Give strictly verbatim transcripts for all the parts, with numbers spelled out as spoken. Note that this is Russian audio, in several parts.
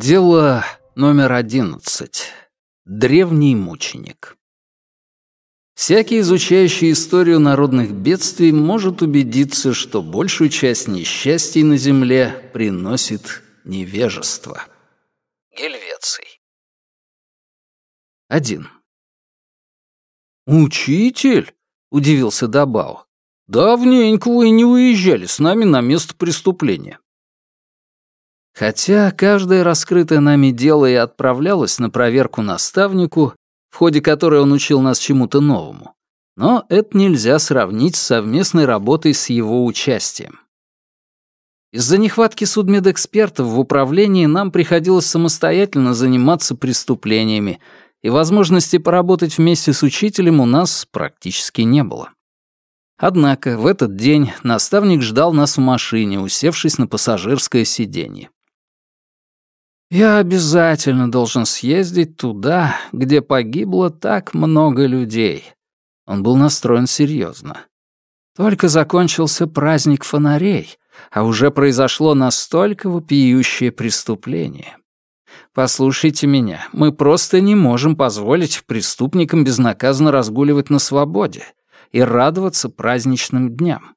Дело номер одиннадцать. Древний мученик. Всякий, изучающий историю народных бедствий, может убедиться, что большую часть несчастий на земле приносит невежество. Гельвеций. Один. «Учитель?» — удивился Дабао. «Давненько вы не уезжали с нами на место преступления». Хотя каждое раскрытое нами дело и отправлялось на проверку наставнику, в ходе которой он учил нас чему-то новому, но это нельзя сравнить с совместной работой с его участием. Из-за нехватки судмедэкспертов в управлении нам приходилось самостоятельно заниматься преступлениями, и возможности поработать вместе с учителем у нас практически не было. Однако в этот день наставник ждал нас в машине, усевшись на пассажирское сиденье. «Я обязательно должен съездить туда, где погибло так много людей». Он был настроен серьезно. Только закончился праздник фонарей, а уже произошло настолько вопиющее преступление. Послушайте меня, мы просто не можем позволить преступникам безнаказанно разгуливать на свободе и радоваться праздничным дням.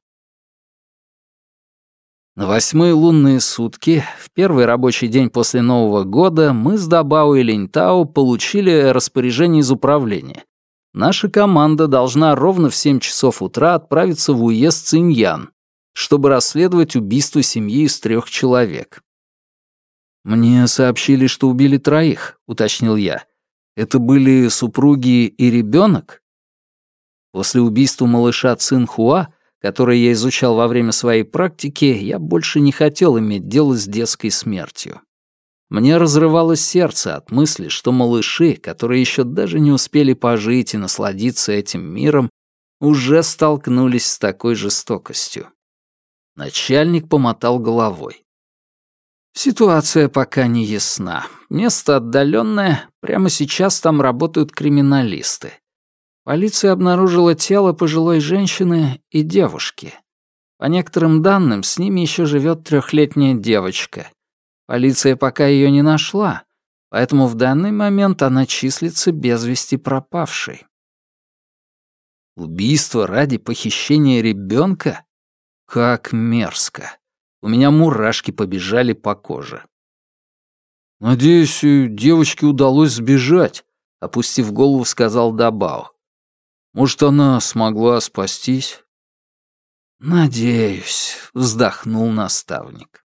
На восьмые лунные сутки, в первый рабочий день после Нового года, мы с Дабао и Линьтао получили распоряжение из управления. Наша команда должна ровно в семь часов утра отправиться в уезд Циньян, чтобы расследовать убийство семьи из трех человек. «Мне сообщили, что убили троих», — уточнил я. «Это были супруги и ребенок?» После убийства малыша Цинхуа, которое я изучал во время своей практики, я больше не хотел иметь дело с детской смертью. Мне разрывалось сердце от мысли, что малыши, которые еще даже не успели пожить и насладиться этим миром, уже столкнулись с такой жестокостью. Начальник помотал головой. Ситуация пока не ясна. Место отдаленное, прямо сейчас там работают криминалисты. Полиция обнаружила тело пожилой женщины и девушки. По некоторым данным, с ними еще живет трехлетняя девочка. Полиция пока ее не нашла, поэтому в данный момент она числится без вести пропавшей. Убийство ради похищения ребенка? Как мерзко. У меня мурашки побежали по коже. «Надеюсь, девочке удалось сбежать», — опустив голову, сказал Дабао. «Может, она смогла спастись?» «Надеюсь», — вздохнул наставник.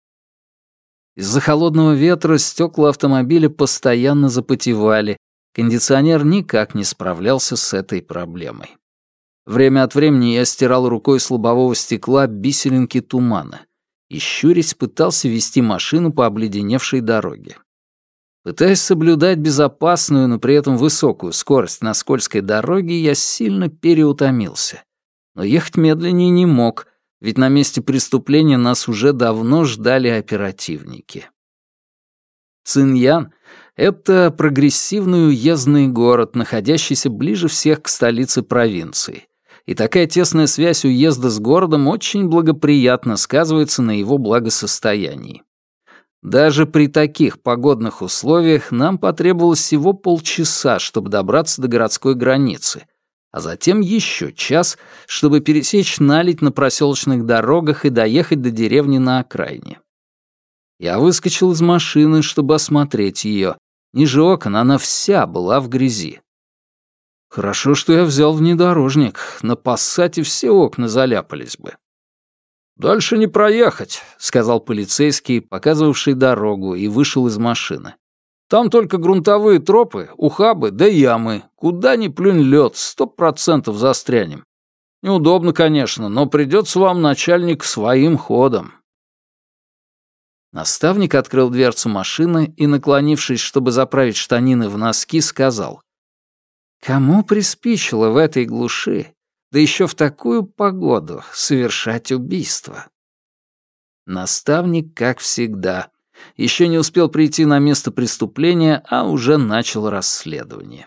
Из-за холодного ветра стекла автомобиля постоянно запотевали, кондиционер никак не справлялся с этой проблемой. Время от времени я стирал рукой с лобового стекла бисеринки тумана и, щурясь, пытался вести машину по обледеневшей дороге. Пытаясь соблюдать безопасную, но при этом высокую скорость на скользкой дороге, я сильно переутомился. Но ехать медленнее не мог, ведь на месте преступления нас уже давно ждали оперативники. Циньян — это прогрессивный уездный город, находящийся ближе всех к столице провинции. И такая тесная связь уезда с городом очень благоприятно сказывается на его благосостоянии. Даже при таких погодных условиях нам потребовалось всего полчаса, чтобы добраться до городской границы, а затем еще час, чтобы пересечь наледь на проселочных дорогах и доехать до деревни на окраине. Я выскочил из машины, чтобы осмотреть ее. Ниже окон она вся была в грязи. Хорошо, что я взял внедорожник. На Пассате все окна заляпались бы. «Дальше не проехать», — сказал полицейский, показывавший дорогу, и вышел из машины. «Там только грунтовые тропы, ухабы да ямы. Куда ни плюнь лед, сто процентов застрянем. Неудобно, конечно, но придется вам, начальник, своим ходом». Наставник открыл дверцу машины и, наклонившись, чтобы заправить штанины в носки, сказал: «Кому приспичило в этой глуши, да еще в такую погоду, совершать убийство?» Наставник, как всегда, еще не успел прийти на место преступления, а уже начал расследование.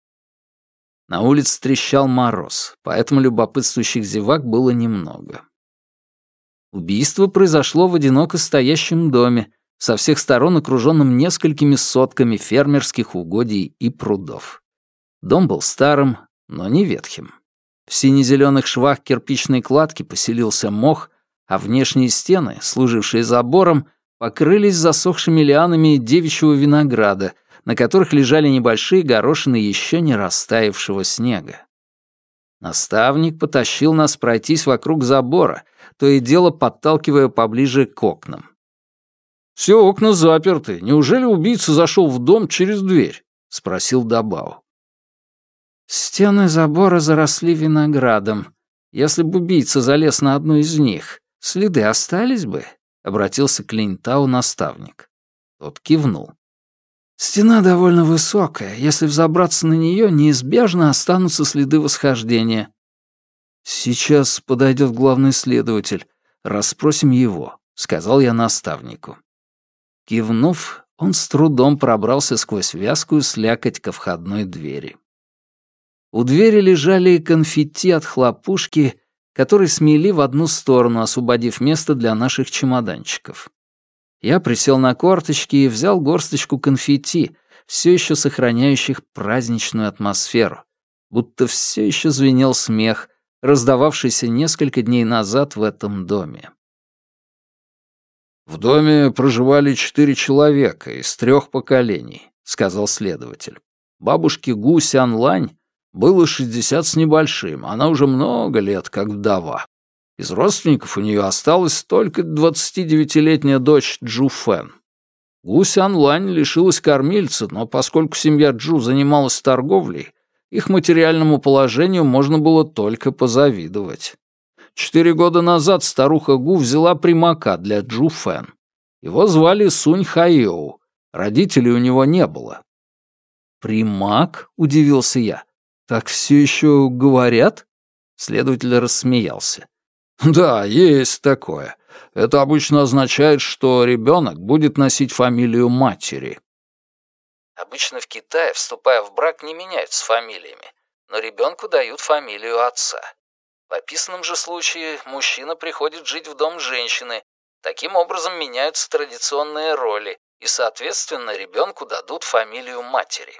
На улице трещал мороз, поэтому любопытствующих зевак было немного. Убийство произошло в одиноко стоящем доме, со всех сторон окруженным несколькими сотками фермерских угодий и прудов. Дом был старым, но не ветхим. В сине-зеленых швах кирпичной кладки поселился мох, а внешние стены, служившие забором, покрылись засохшими лианами девичьего винограда, на которых лежали небольшие горошины еще не растаявшего снега. Наставник потащил нас пройтись вокруг забора, то и дело подталкивая поближе к окнам. «Все окна заперты. Неужели убийца зашел в дом через дверь?» — спросил Дабау. «Стены забора заросли виноградом. Если бы убийца залез на одну из них, следы остались бы?» — обратился к Линьтау наставник. Тот кивнул. «Стена довольно высокая. Если взобраться на нее, неизбежно останутся следы восхождения». «Сейчас подойдет главный следователь. Расспросим его», — сказал я наставнику. Кивнув, он с трудом пробрался сквозь вязкую слякоть ко входной двери. У двери лежали конфетти от хлопушки, которые смели в одну сторону, освободив место для наших чемоданчиков. Я присел на корточки и взял горсточку конфетти, все еще сохраняющих праздничную атмосферу, будто все еще звенел смех, раздававшийся несколько дней назад в этом доме. «В доме проживали четыре человека из трех поколений», — сказал следователь. «Бабушке Гу Сянлань было шестьдесят с небольшим, она уже много лет как вдова. Из родственников у нее осталась только двадцатидевятилетняя дочь Джу Фэн. Гу Сянлань лишилась кормильца, но поскольку семья Джу занималась торговлей, их материальному положению можно было только позавидовать. Четыре года назад старуха Гу взяла примака для Джу Фэн. Его звали Сунь Хайоу, родителей у него не было». «Примак?» — удивился я. «Так все еще говорят?» Следователь рассмеялся. «Да, есть такое. Это обычно означает, что ребенок будет носить фамилию матери». Обычно в Китае, вступая в брак, не меняются фамилиями, но ребенку дают фамилию отца. В описанном же случае мужчина приходит жить в дом женщины. Таким образом меняются традиционные роли, и, соответственно, ребенку дадут фамилию матери.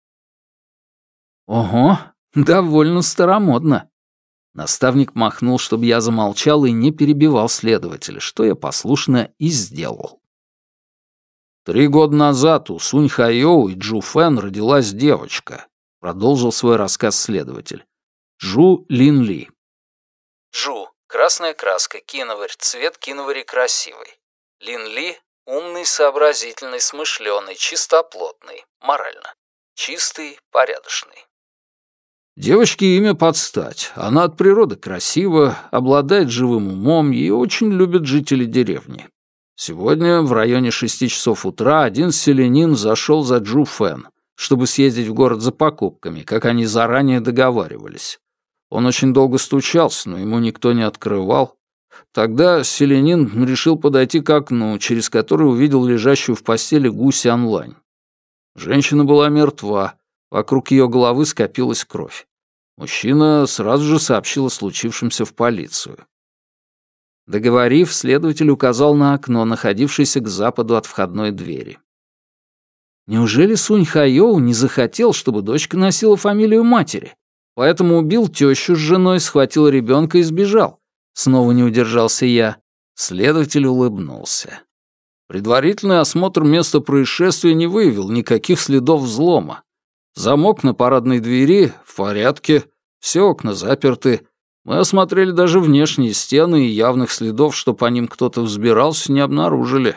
«Ого, довольно старомодно». Наставник махнул, чтобы я замолчал и не перебивал следователя, что я послушно и сделал. «Три года назад у Сунь Хайоу и Джу Фэн родилась девочка», — продолжил свой рассказ следователь. «Джу Лин Ли». Джу — красная краска, киноварь, цвет киновари красивый. Лин Ли — умный, сообразительный, смышленый, чистоплотный, морально. Чистый, порядочный. Девочке имя под стать. Она от природы красива, обладает живым умом и очень любит жители деревни. Сегодня в районе шести часов утра один селянин зашел за Джу Фэн, чтобы съездить в город за покупками, как они заранее договаривались. Он очень долго стучался, но ему никто не открывал. Тогда селянин решил подойти к окну, через которое увидел лежащую в постели Гу Сянлань. Женщина была мертва, вокруг ее головы скопилась кровь. Мужчина сразу же сообщил о случившемся в полицию. Договорив, следователь указал на окно, находившееся к западу от входной двери. Неужели Сунь Хайоу не захотел, чтобы дочка носила фамилию матери? Поэтому убил тещу с женой, схватил ребенка и сбежал. Снова не удержался я. Следователь улыбнулся. Предварительный осмотр места происшествия не выявил никаких следов взлома. Замок на парадной двери в порядке, все окна заперты. Мы осмотрели даже внешние стены и явных следов, что по ним кто-то взбирался, не обнаружили.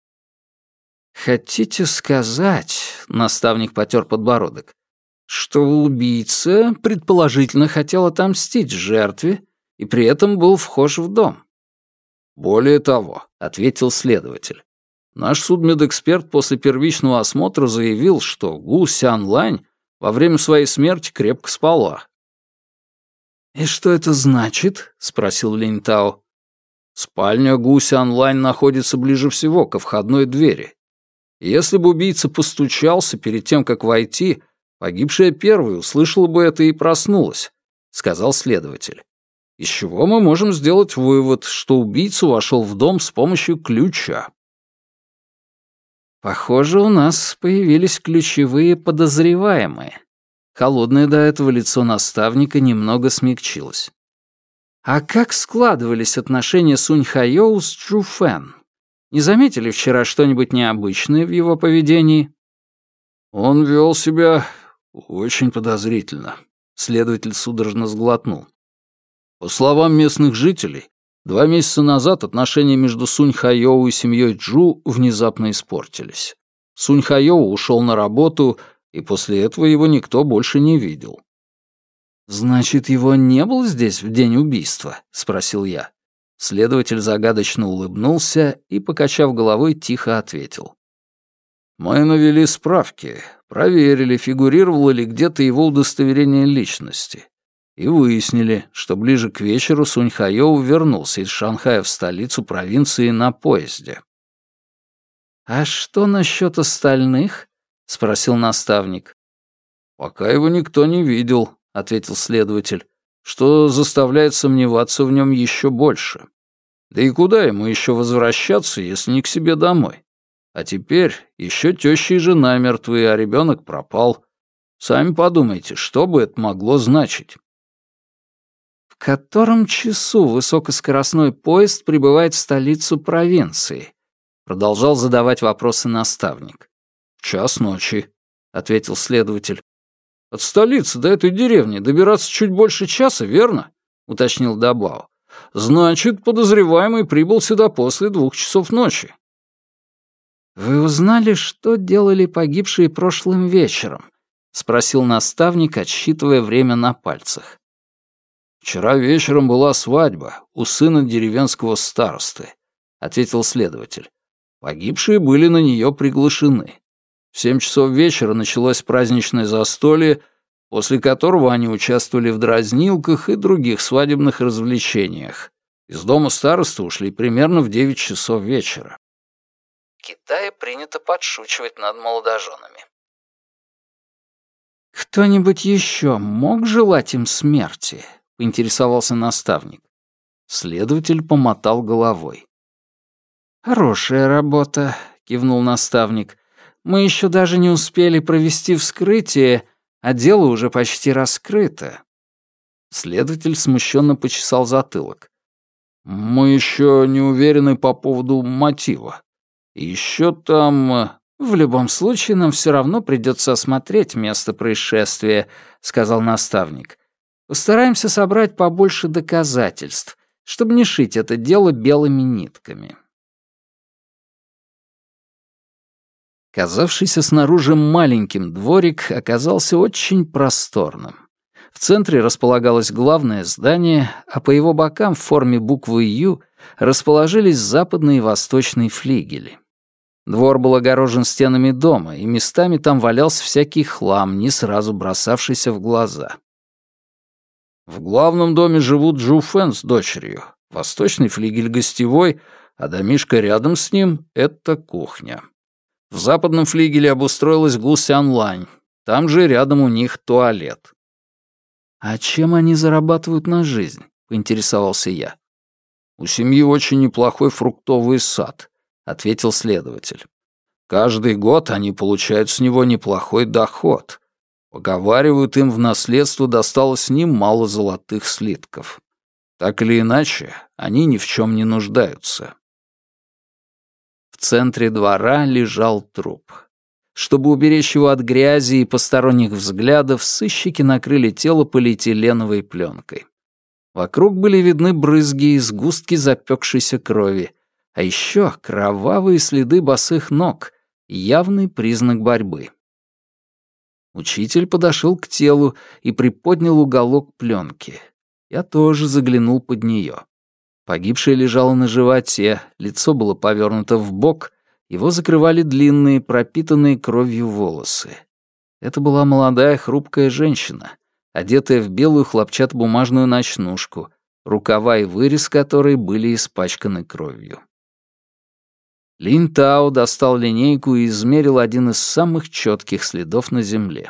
«Хотите сказать, — наставник потер подбородок, — что убийца предположительно хотел отомстить жертве и при этом был вхож в дом?» «Более того, — ответил следователь, — наш судмедэксперт после первичного осмотра заявил, что Гу Сянлань во время своей смерти крепко спала». «И что это значит?» — спросил Линьтао. «Спальня Гу Сянлань находится ближе всего ко входной двери. Если бы убийца постучался перед тем, как войти, погибшая первой услышала бы это и проснулась», — сказал следователь. «Из чего мы можем сделать вывод, что убийца вошел в дом с помощью ключа». Похоже, у нас появились ключевые подозреваемые. Холодное до этого лицо наставника немного смягчилось. А как складывались отношения Сунь Хайоу с Чжу Фэн? Не заметили вчера что-нибудь необычное в его поведении? Он вел себя очень подозрительно. Следователь судорожно сглотнул. По словам местных жителей, два месяца назад отношения между Сунь Хайоу и семьей Чжу внезапно испортились. Сунь Хайоу ушел на работу, и после этого его никто больше не видел. «Значит, его не было здесь в день убийства?» — спросил я. Следователь загадочно улыбнулся и, покачав головой, тихо ответил. «Мы навели справки, проверили, фигурировало ли где-то его удостоверение личности, и выяснили, что ближе к вечеру Сунь Хайоу вернулся из Шанхая в столицу провинции на поезде». «А что насчет остальных?» — спросил наставник. «Пока его никто не видел», — ответил следователь, «что заставляет сомневаться в нем еще больше. Да и куда ему еще возвращаться, если не к себе домой? А теперь еще теща и жена мертвы, а ребенок пропал. Сами подумайте, что бы это могло значить?» «В котором часу высокоскоростной поезд прибывает в столицу провинции?» — продолжал задавать вопросы наставник. «В час ночи», — ответил следователь. «От столицы до этой деревни добираться чуть больше часа, верно?» — уточнил Дабао. «Значит, подозреваемый прибыл сюда после двух часов ночи». «Вы узнали, что делали погибшие прошлым вечером?» — спросил наставник, отсчитывая время на пальцах. «Вчера вечером была свадьба у сына деревенского старосты», — ответил следователь. «Погибшие были на нее приглашены. В семь часов вечера началось праздничное застолье, после которого они участвовали в дразнилках и других свадебных развлечениях. Из дома старосты ушли примерно в девять часов вечера». В Китае принято подшучивать над молодоженами. «Кто-нибудь еще мог желать им смерти?» — поинтересовался наставник. Следователь помотал головой. «Хорошая работа», — кивнул наставник. «Мы еще даже не успели провести вскрытие, а дело уже почти раскрыто». Следователь смущенно почесал затылок. «Мы еще не уверены по поводу мотива. Еще там...» «В любом случае, нам все равно придется осмотреть место происшествия», — сказал наставник. «Постараемся собрать побольше доказательств, чтобы не шить это дело белыми нитками». Казавшийся снаружи маленьким дворик оказался очень просторным. В центре располагалось главное здание, а по его бокам в форме буквы «Ю» расположились западный и восточный флигели. Двор был огорожен стенами дома, и местами там валялся всякий хлам, не сразу бросавшийся в глаза. В главном доме живут Чжу Фэн с дочерью, восточный флигель гостевой, а домишко рядом с ним — это кухня. В западном флигеле обустроилась Гу Сян Лань, там же рядом у них туалет. «А чем они зарабатывают на жизнь?» — поинтересовался я. «У семьи очень неплохой фруктовый сад», — ответил следователь. «Каждый год они получают с него неплохой доход. Поговаривают, им в наследство досталось немало золотых слитков. Так или иначе, они ни в чем не нуждаются». В центре двора лежал труп. Чтобы уберечь его от грязи и посторонних взглядов, сыщики накрыли тело полиэтиленовой пленкой. Вокруг были видны брызги и сгустки запекшейся крови, а еще кровавые следы босых ног, явный признак борьбы. Учитель подошел к телу и приподнял уголок пленки. Я тоже заглянул под нее. Погибшая лежала на животе, лицо было повернуто вбок, его закрывали длинные, пропитанные кровью волосы. Это была молодая хрупкая женщина, одетая в белую хлопчатобумажную ночнушку, рукава и вырез которой были испачканы кровью. Линь Тао достал линейку и измерил один из самых четких следов на земле.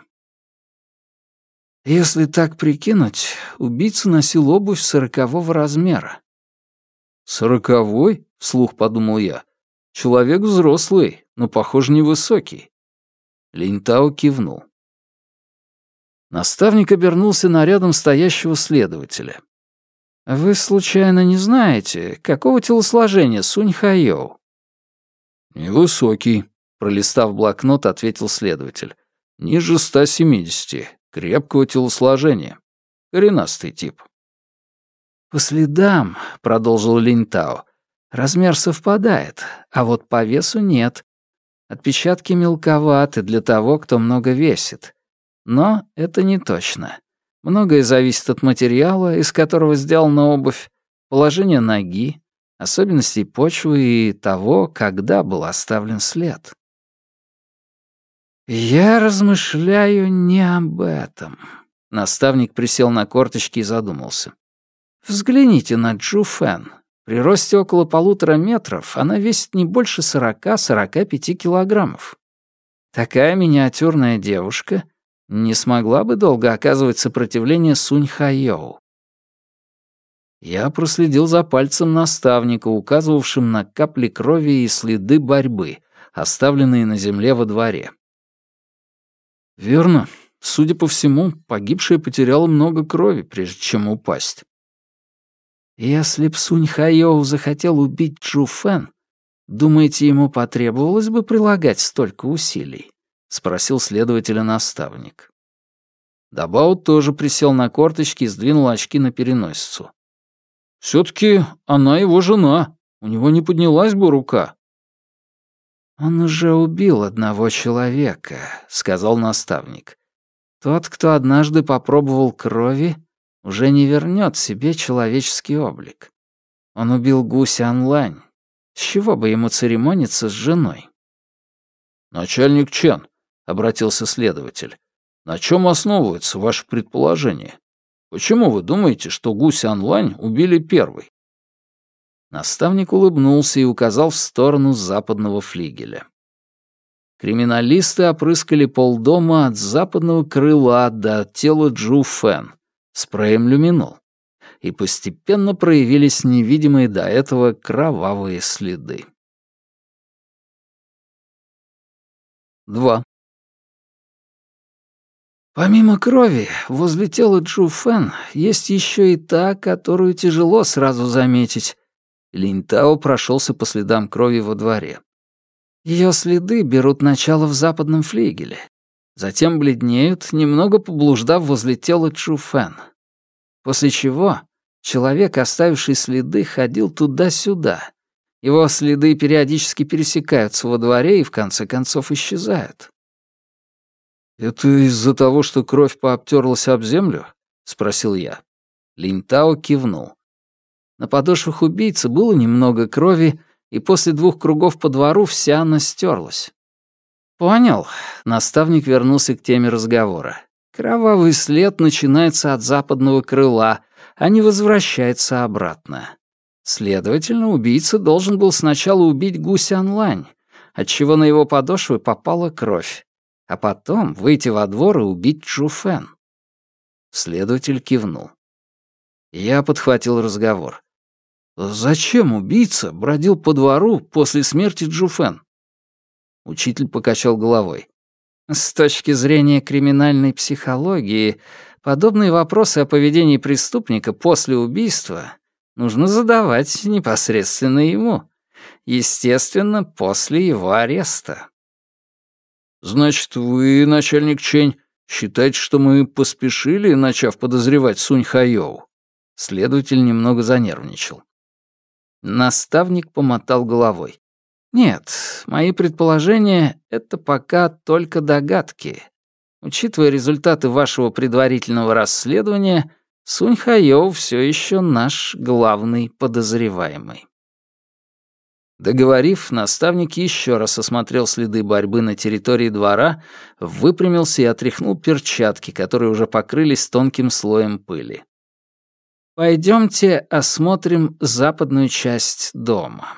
Если так прикинуть, убийца носил обувь сорокового размера. «Сороковой?» — вслух подумал я. «Человек взрослый, но, похоже, невысокий». Линтао кивнул. Наставник обернулся на рядом стоящего следователя. «Вы, случайно, не знаете, какого телосложения Сунь Хайоу?» «Невысокий», — пролистав блокнот, ответил следователь. «Ниже ста семидесяти, крепкого телосложения. Коренастый тип». «По следам», — продолжил Линтао, — «размер совпадает, а вот по весу нет. Отпечатки мелковаты для того, кто много весит. Но это не точно. Многое зависит от материала, из которого сделана обувь, положения ноги, особенностей почвы и того, когда был оставлен след». «Я размышляю не об этом». Наставник присел на корточки и задумался. «Взгляните на Джу Фэн. При росте около полутора метров она весит не больше сорока-сорока пяти килограммов. Такая миниатюрная девушка не смогла бы долго оказывать сопротивление Сунь Хайоу». Я проследил за пальцем наставника, указывавшим на капли крови и следы борьбы, оставленные на земле во дворе. «Верно. Судя по всему, погибшая потеряла много крови, прежде чем упасть». «Если б Сунь Хайоу захотел убить Джу Фэн, думаете, ему потребовалось бы прилагать столько усилий?» — спросил следователя наставник. Дабао тоже присел на корточки и сдвинул очки на переносицу. «Все-таки она его жена. У него не поднялась бы рука». «Он уже убил одного человека», — сказал наставник. «Тот, кто однажды попробовал крови, уже не вернет себе человеческий облик. Он убил Гу Сянлань. С чего бы ему церемониться с женой?» «Начальник Чен», — обратился следователь, — «на чем основывается ваше предположение? Почему вы думаете, что Гу Сянлань убили первой?» Наставник улыбнулся и указал в сторону западного флигеля. Криминалисты опрыскали полдома от западного крыла до тела Джу Фэн спреем люминол, и постепенно проявились невидимые до этого кровавые следы. два. Помимо крови, возле тела Джу Фэн есть еще и та, которую тяжело сразу заметить. Линтао прошелся по следам крови во дворе. Ее следы берут начало в западном флигеле. Затем бледнеют, немного поблуждав возле тела Джу Фэн. После чего человек, оставивший следы, ходил туда-сюда. Его следы периодически пересекаются во дворе и в конце концов исчезают. «Это из-за того, что кровь пообтерлась об землю?» — спросил я. Линтао кивнул. На подошвах убийцы было немного крови, и после двух кругов по двору вся она стерлась. «Понял». Наставник вернулся к теме разговора. «Кровавый след начинается от западного крыла, а не возвращается обратно. Следовательно, убийца должен был сначала убить Гу Сянлань, отчего на его подошвы попала кровь, а потом выйти во двор и убить Джу Фэн». Следователь кивнул. Я подхватил разговор. «Зачем убийца бродил по двору после смерти Джу Фэн?» Учитель покачал головой. «С точки зрения криминальной психологии, подобные вопросы о поведении преступника после убийства нужно задавать непосредственно ему. Естественно, после его ареста». «Значит, вы, начальник Чень, считаете, что мы поспешили, начав подозревать Сунь Хайоу?» Следователь немного занервничал. Наставник помотал головой. «Нет, мои предположения — это пока только догадки. Учитывая результаты вашего предварительного расследования, Сунь Хайоу все еще наш главный подозреваемый». Договорив, наставник еще раз осмотрел следы борьбы на территории двора, выпрямился и отряхнул перчатки, которые уже покрылись тонким слоем пыли. «Пойдемте осмотрим западную часть дома».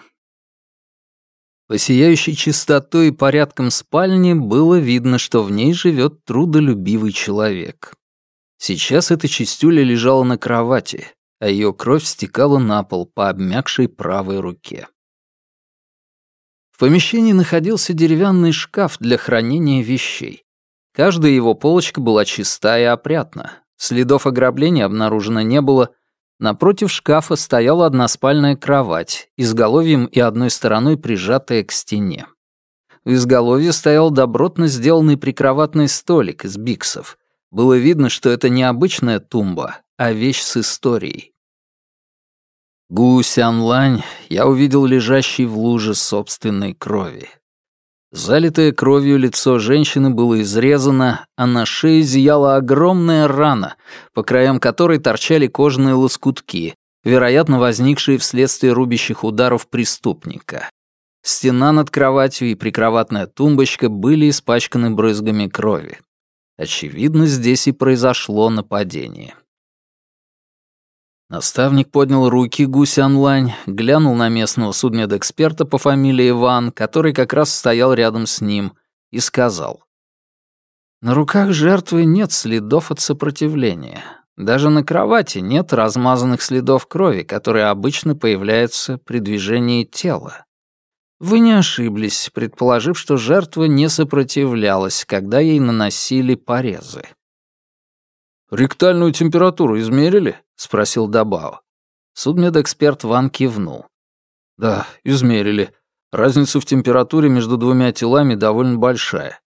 По сияющей чистотой и порядкам спальни было видно, что в ней живет трудолюбивый человек. Сейчас эта чистюля лежала на кровати, а ее кровь стекала на пол по обмякшей правой руке. В помещении находился деревянный шкаф для хранения вещей. Каждая его полочка была чиста и опрятна. Следов ограбления обнаружено не было. Напротив шкафа стояла односпальная кровать, изголовьем и одной стороной прижатая к стене. В изголовье стоял добротно сделанный прикроватный столик из биксов. Было видно, что это не обычная тумба, а вещь с историей. Гу Сянлань я увидел лежащей в луже собственной крови. Залитое кровью лицо женщины было изрезано, а на шее зияла огромная рана, по краям которой торчали кожаные лоскутки, вероятно, возникшие вследствие рубящих ударов преступника. Стена над кроватью и прикроватная тумбочка были испачканы брызгами крови. Очевидно, здесь и произошло нападение. Наставник поднял руки Гу Сянлань, глянул на местного судмедэксперта по фамилии Ван, который как раз стоял рядом с ним, и сказал: «На руках жертвы нет следов от сопротивления. Даже на кровати нет размазанных следов крови, которые обычно появляются при движении тела. Вы не ошиблись, предположив, что жертва не сопротивлялась, когда ей наносили порезы». «Ректальную температуру измерили?» — спросил Дабао. Судмедэксперт Ван кивнул. «Да, измерили. Разница в температуре между двумя телами довольно большая».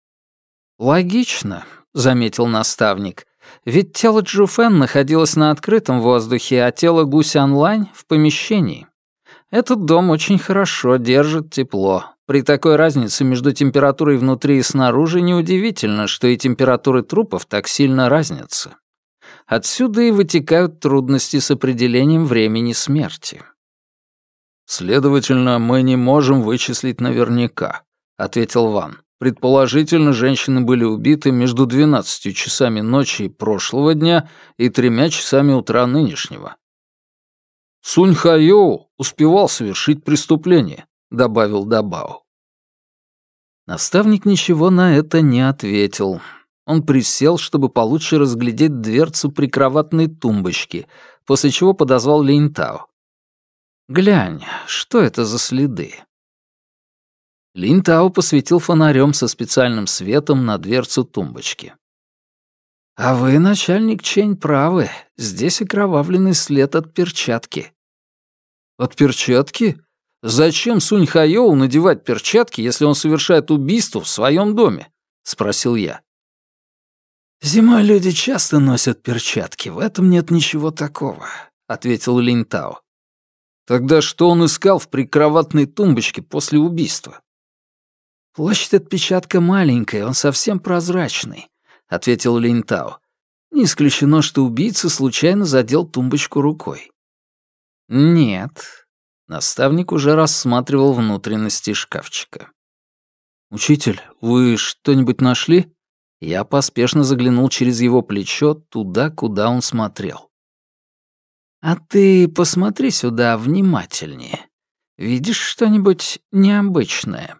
«Логично», — заметил наставник. «Ведь тело Джу Фэн находилось на открытом воздухе, а тело Гу Сянлань — в помещении. Этот дом очень хорошо держит тепло. При такой разнице между температурой внутри и снаружи неудивительно, что и температуры трупов так сильно разнятся. Отсюда и вытекают трудности с определением времени смерти». «Следовательно, мы не можем вычислить наверняка», — ответил Ван. «Предположительно, женщины были убиты между двенадцатью часами ночи прошлого дня и тремя часами утра нынешнего». «Сунь Хайоу успевал совершить преступление», — добавил Дабао. Наставник ничего на это не ответил. Он присел, чтобы получше разглядеть дверцу прикроватной тумбочки, после чего подозвал Линтао. «Глянь, что это за следы?» Линтао посветил фонарем со специальным светом на дверцу тумбочки. «А вы, начальник Чэнь, правы. Здесь окровавленный след от перчатки». «От перчатки? Зачем Сунь Хайоу надевать перчатки, если он совершает убийство в своем доме?» — спросил я. «Зимой люди часто носят перчатки, в этом нет ничего такого», — ответил Линтао. «Тогда что он искал в прикроватной тумбочке после убийства?» «Площадь отпечатка маленькая, он совсем прозрачный», — ответил Линтао. «Не исключено, что убийца случайно задел тумбочку рукой». «Нет». Наставник уже рассматривал внутренности шкафчика. «Учитель, вы что-нибудь нашли?» Я поспешно заглянул через его плечо туда, куда он смотрел. «А ты посмотри сюда внимательнее. Видишь что-нибудь необычное?»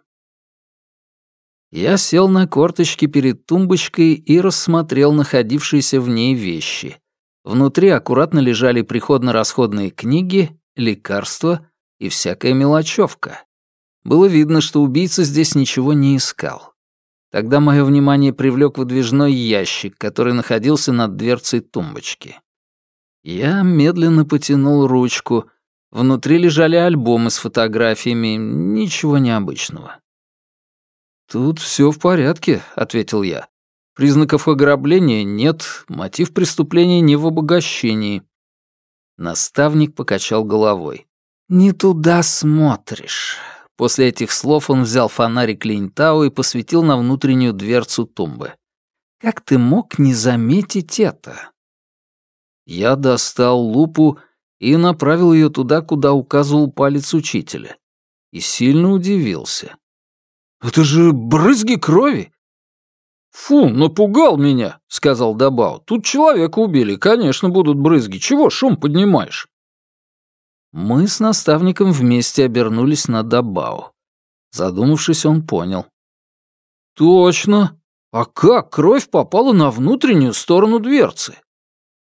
Я сел на корточки перед тумбочкой и рассмотрел находившиеся в ней вещи. Внутри аккуратно лежали приходно-расходные книги, лекарства и всякая мелочевка. Было видно, что убийца здесь ничего не искал. Тогда мое внимание привлек выдвижной ящик, который находился над дверцей тумбочки. Я медленно потянул ручку. Внутри лежали альбомы с фотографиями, ничего необычного. «Тут все в порядке», — ответил я. «Признаков ограбления нет, мотив преступления не в обогащении». Наставник покачал головой. «Не туда смотришь». После этих слов он взял фонарик Линтао и посветил на внутреннюю дверцу тумбы. «Как ты мог не заметить это?» Я достал лупу и направил ее туда, куда указывал палец учителя. И сильно удивился. «Это же брызги крови!» «Фу, напугал меня», — сказал Дабао. «Тут человека убили, конечно, будут брызги. Чего шум поднимаешь?» Мы с наставником вместе обернулись на Дабао. Задумавшись, он понял. «Точно! А как кровь попала на внутреннюю сторону дверцы?»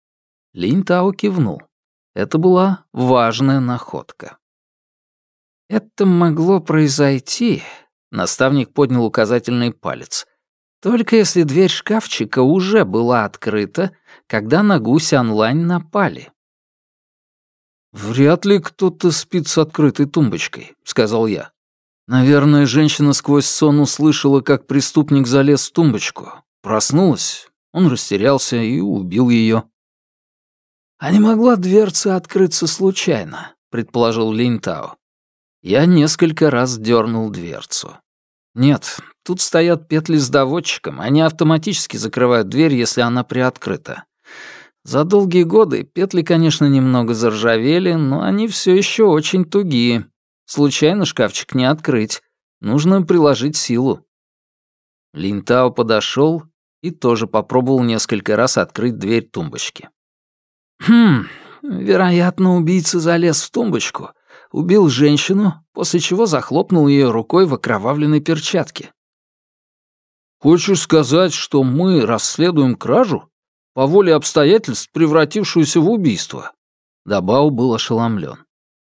Линтао кивнул. Это была важная находка. Это могло произойти, наставник поднял указательный палец, только если дверь шкафчика уже была открыта, когда на Гуся онлайн напали. «Вряд ли кто-то спит с открытой тумбочкой», — сказал я. «Наверное, женщина сквозь сон услышала, как преступник залез в тумбочку. Проснулась, он растерялся и убил ее». «А не могла дверца открыться случайно?» — предположил Линтао. Я несколько раз дернул дверцу. «Нет, тут стоят петли с доводчиком, они автоматически закрывают дверь, если она приоткрыта. За долгие годы петли, конечно, немного заржавели, но они все еще очень тугие. Случайно шкафчик не открыть, нужно приложить силу». Линтао подошел и тоже попробовал несколько раз открыть дверь тумбочки. «Хм, вероятно, убийца залез в тумбочку, убил женщину, после чего захлопнул ее рукой в окровавленной перчатке». «Хочешь сказать, что мы расследуем кражу, по воле обстоятельств, превратившуюся в убийство?» Дабао был ошеломлен.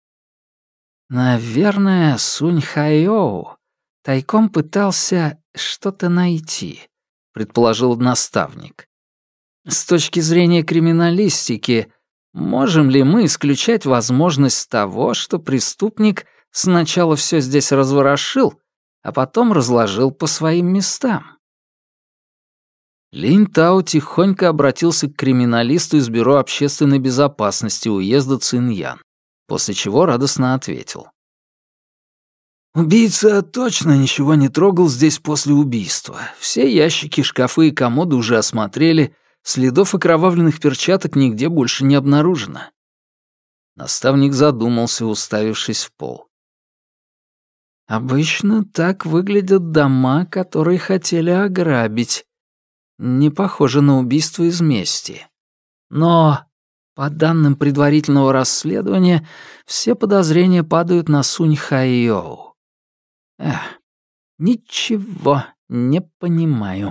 «Наверное, Сунь Хайоу тайком пытался что-то найти», — предположил наставник. «С точки зрения криминалистики, можем ли мы исключать возможность того, что преступник сначала все здесь разворошил, а потом разложил по своим местам?» Линтао тихонько обратился к криминалисту из Бюро общественной безопасности уезда Циньян, после чего радостно ответил. «Убийца точно ничего не трогал здесь после убийства. Все ящики, шкафы и комоды уже осмотрели, следов окровавленных перчаток нигде больше не обнаружено». Наставник задумался, уставившись в пол. «Обычно так выглядят дома, которые хотели ограбить. Не похоже на убийство из мести. Но, по данным предварительного расследования, все подозрения падают на Сунь Хайоу. Эх, ничего не понимаю».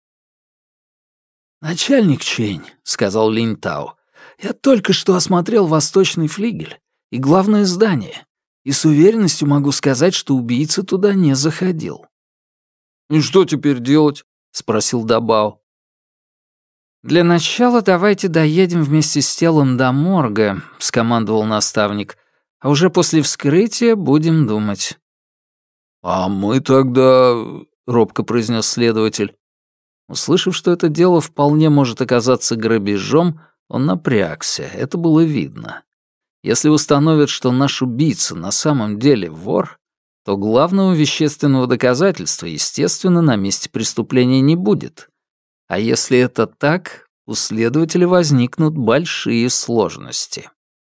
«Начальник Чэнь», — сказал Линтао, — «я только что осмотрел восточный флигель и главное здание, и с уверенностью могу сказать, что убийца туда не заходил». «И что теперь делать?» — спросил Дабао. «Для начала давайте доедем вместе с телом до морга», — скомандовал наставник, «а уже после вскрытия будем думать». «А мы тогда...» — робко произнес следователь. Услышав, что это дело вполне может оказаться грабежом, он напрягся, это было видно. Если установят, что наш убийца на самом деле вор, то главного вещественного доказательства, естественно, на месте преступления не будет. А если это так, у следователя возникнут большие сложности.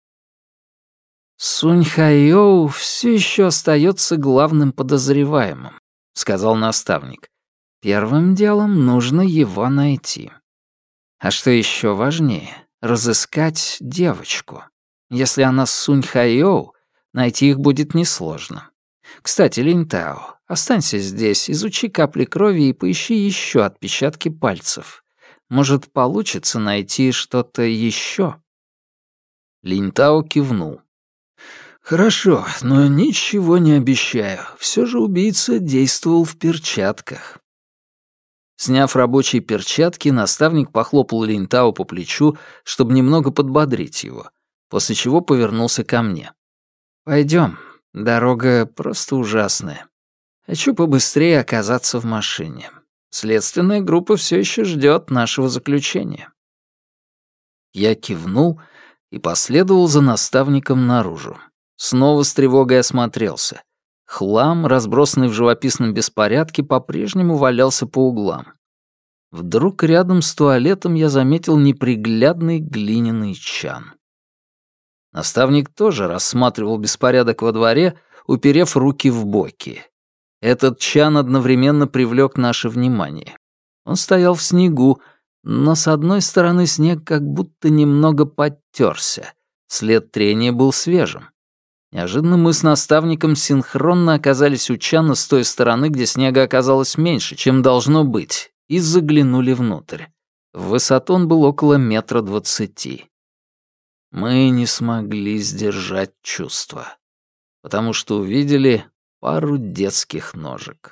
«Сунь Хайоу все еще остается главным подозреваемым», — сказал наставник. «Первым делом нужно его найти. А что еще важнее, разыскать девочку. Если она с Сунь Хайоу, найти их будет несложно. Кстати, Линтао, останься здесь, изучи капли крови и поищи еще отпечатки пальцев. Может, получится найти что-то еще?» Линтао кивнул. «Хорошо, но ничего не обещаю. Все же убийца действовал в перчатках». Сняв рабочие перчатки, наставник похлопал Линтао по плечу, чтобы немного подбодрить его, после чего повернулся ко мне. «Пойдем, дорога просто ужасная. Хочу побыстрее оказаться в машине. Следственная группа все еще ждет нашего заключения». Я кивнул и последовал за наставником наружу. Снова с тревогой осмотрелся. Хлам, разбросанный в живописном беспорядке, по-прежнему валялся по углам. Вдруг рядом с туалетом я заметил неприглядный глиняный чан. Наставник тоже рассматривал беспорядок во дворе, уперев руки в боки. Этот чан одновременно привлек наше внимание. Он стоял в снегу, но с одной стороны снег как будто немного подтерся. След трения был свежим. Неожиданно мы с наставником синхронно оказались у чана с той стороны, где снега оказалось меньше, чем должно быть, и заглянули внутрь. В высоту он был около метра двадцати. Мы не смогли сдержать чувства. потому что увидели пару детских ножек.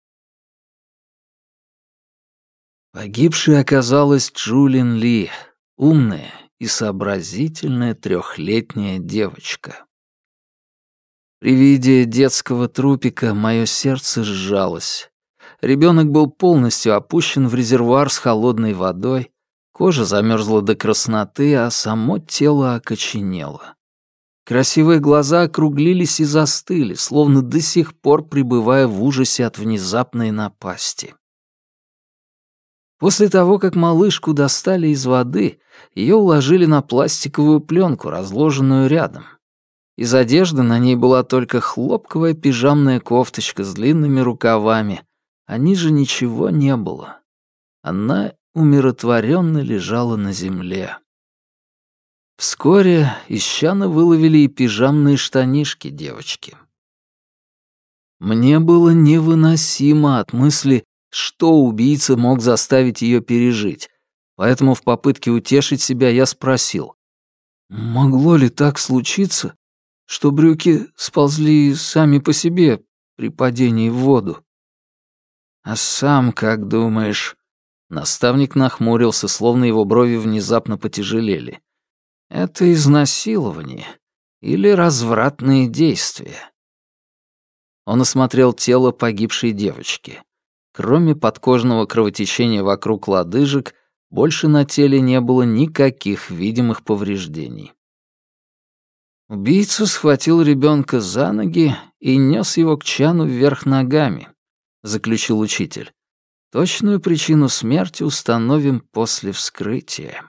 Погибшей оказалась Джулин Ли, умная и сообразительная трехлетняя девочка. При виде детского трупика мое сердце сжалось. Ребенок был полностью опущен в резервуар с холодной водой, кожа замерзла до красноты, а само тело окоченело. Красивые глаза округлились и застыли, словно до сих пор пребывая в ужасе от внезапной напасти. После того, как малышку достали из воды, ее уложили на пластиковую пленку, разложенную рядом. Из одежды на ней была только хлопковая пижамная кофточка с длинными рукавами, а ниже ничего не было. Она умиротворенно лежала на земле. Вскоре из чана выловили и пижамные штанишки девочки. Мне было невыносимо от мысли, что убийца мог заставить ее пережить, поэтому в попытке утешить себя я спросил, могло ли так случиться, что брюки сползли сами по себе при падении в воду? «А сам как думаешь?» Наставник нахмурился, словно его брови внезапно потяжелели. «Это изнасилование или развратные действия?» Он осмотрел тело погибшей девочки. Кроме подкожного кровотечения вокруг лодыжек, больше на теле не было никаких видимых повреждений. Убийца схватил ребенка за ноги и нес его к чану вверх ногами, заключил учитель. Точную причину смерти установим после вскрытия.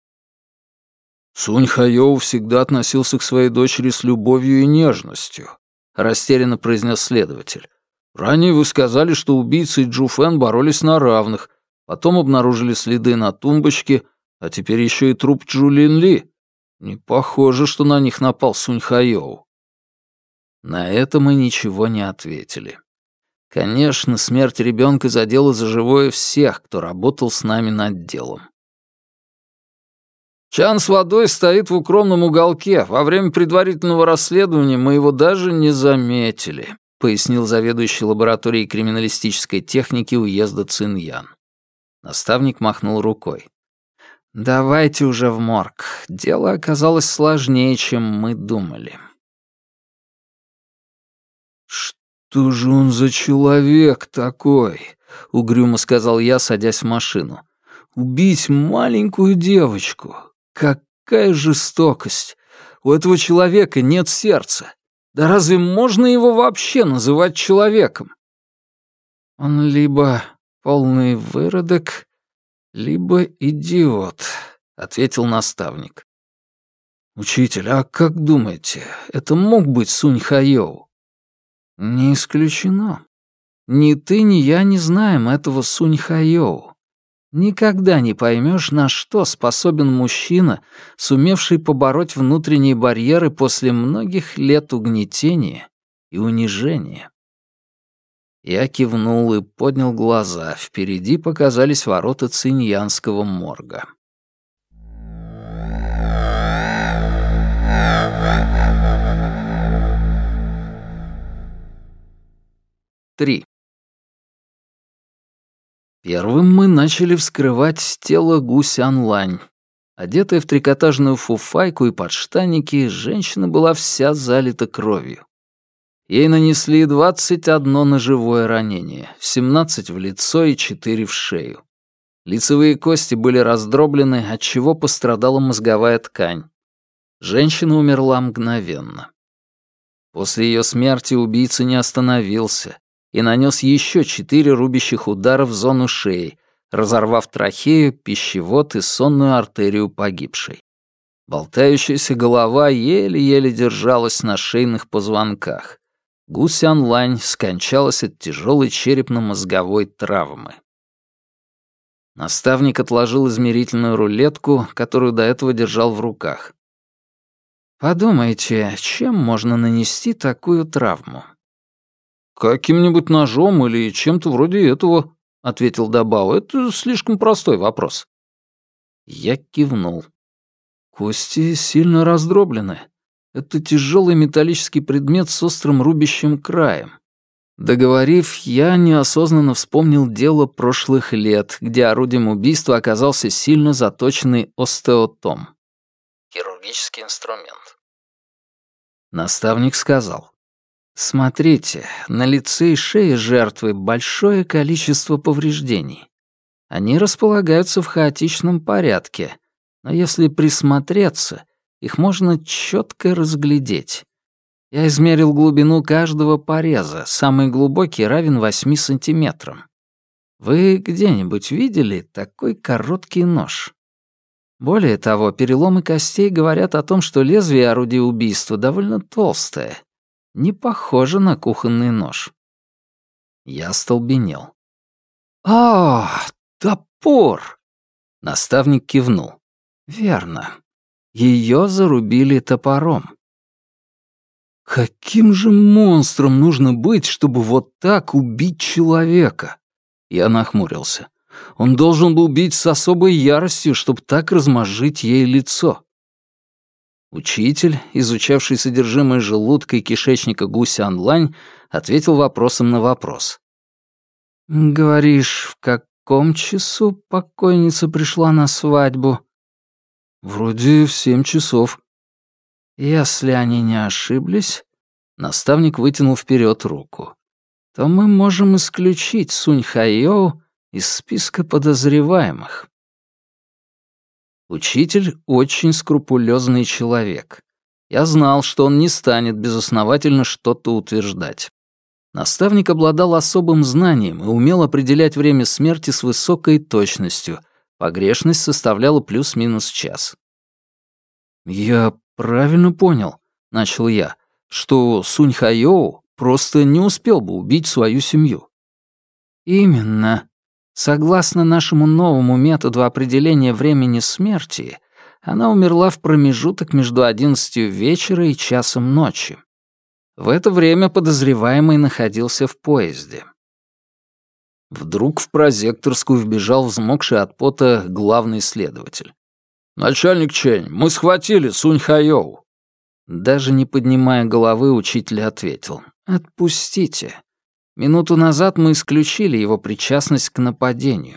Сунь Хайоу всегда относился к своей дочери с любовью и нежностью, растерянно произнес следователь. Ранее вы сказали, что убийца и Джу Фэн боролись на равных, потом обнаружили следы на тумбочке, а теперь еще и труп Джулин Ли. Не похоже, что на них напал Сунь Хайоу. На это мы ничего не ответили. Конечно, смерть ребенка задела за живое всех, кто работал с нами над делом. Чан с водой стоит в укромном уголке. Во время предварительного расследования мы его даже не заметили, пояснил заведующий лабораторией криминалистической техники уезда Циньян. Наставник махнул рукой. «Давайте уже в морг. Дело оказалось сложнее, чем мы думали». «Что же он за человек такой?» — угрюмо сказал я, садясь в машину. «Убить маленькую девочку? Какая жестокость! У этого человека нет сердца. Да разве можно его вообще называть человеком?» «Он либо полный выродок, либо идиот», — ответил наставник. «Учитель, а как думаете, это мог быть Сунь Хайоу?» «Не исключено. Ни ты, ни я не знаем этого Сунь Хайоу. Никогда не поймешь, на что способен мужчина, сумевший побороть внутренние барьеры после многих лет угнетения и унижения». Я кивнул и поднял глаза. Впереди показались ворота Циньянского морга. Три. Первым мы начали вскрывать тело Гу Сянлань. Одетая в трикотажную фуфайку и подштанники, женщина была вся залита кровью. Ей нанесли двадцать одно ножевое ранение, семнадцать в лицо и четыре в шею. Лицевые кости были раздроблены, отчего пострадала мозговая ткань. Женщина умерла мгновенно. После ее смерти убийца не остановился и нанес еще четыре рубящих удара в зону шеи, разорвав трахею, пищевод и сонную артерию погибшей. Болтающаяся голова еле-еле держалась на шейных позвонках. Гу Сянлань скончалась от тяжелой черепно-мозговой травмы. Наставник отложил измерительную рулетку, которую до этого держал в руках. «Подумайте, чем можно нанести такую травму?» «Каким-нибудь ножом или чем-то вроде этого», — ответил Дабао. «Это слишком простой вопрос». Я кивнул. Кости сильно раздроблены. Это тяжелый металлический предмет с острым рубящим краем. Договорив, я неосознанно вспомнил дело прошлых лет, где орудием убийства оказался сильно заточенный остеотом. Хирургический инструмент. Наставник сказал: «Смотрите, на лице и шее жертвы большое количество повреждений. Они располагаются в хаотичном порядке, но если присмотреться, их можно четко разглядеть. Я измерил глубину каждого пореза, самый глубокий равен восьми сантиметрам. Вы где-нибудь видели такой короткий нож? Более того, переломы костей говорят о том, что лезвие орудия убийства довольно толстое, не похоже на кухонный нож». Я остолбенел. «А, топор!» Наставник кивнул. «Верно. Ее зарубили топором». Каким же монстром нужно быть, чтобы вот так убить человека? Я нахмурился. Он должен был бить с особой яростью, чтобы так размозжить ей лицо. Учитель, изучавший содержимое желудка и кишечника гуся онлайн, ответил вопросом на вопрос. «Говоришь, в каком часу покойница пришла на свадьбу?» «Вроде в семь часов». «Если они не ошиблись», — наставник вытянул вперед руку, «то мы можем исключить Сунь Хайоу из списка подозреваемых». Учитель очень скрупулезный человек. Я знал, что он не станет безосновательно что-то утверждать. Наставник обладал особым знанием и умел определять время смерти с высокой точностью. Погрешность составляла плюс-минус час. «Я правильно понял», — начал я, «что Сунь Хайоу просто не успел бы убить свою семью». «Именно. Согласно нашему новому методу определения времени смерти, она умерла в промежуток между одиннадцатью вечера и часом ночи. В это время подозреваемый находился в поезде». Вдруг в прозекторскую вбежал взмокший от пота главный следователь. «Начальник Чэнь, мы схватили Сунь Хайоу». Даже не поднимая головы, учитель ответил: «Отпустите. Минуту назад мы исключили его причастность к нападению».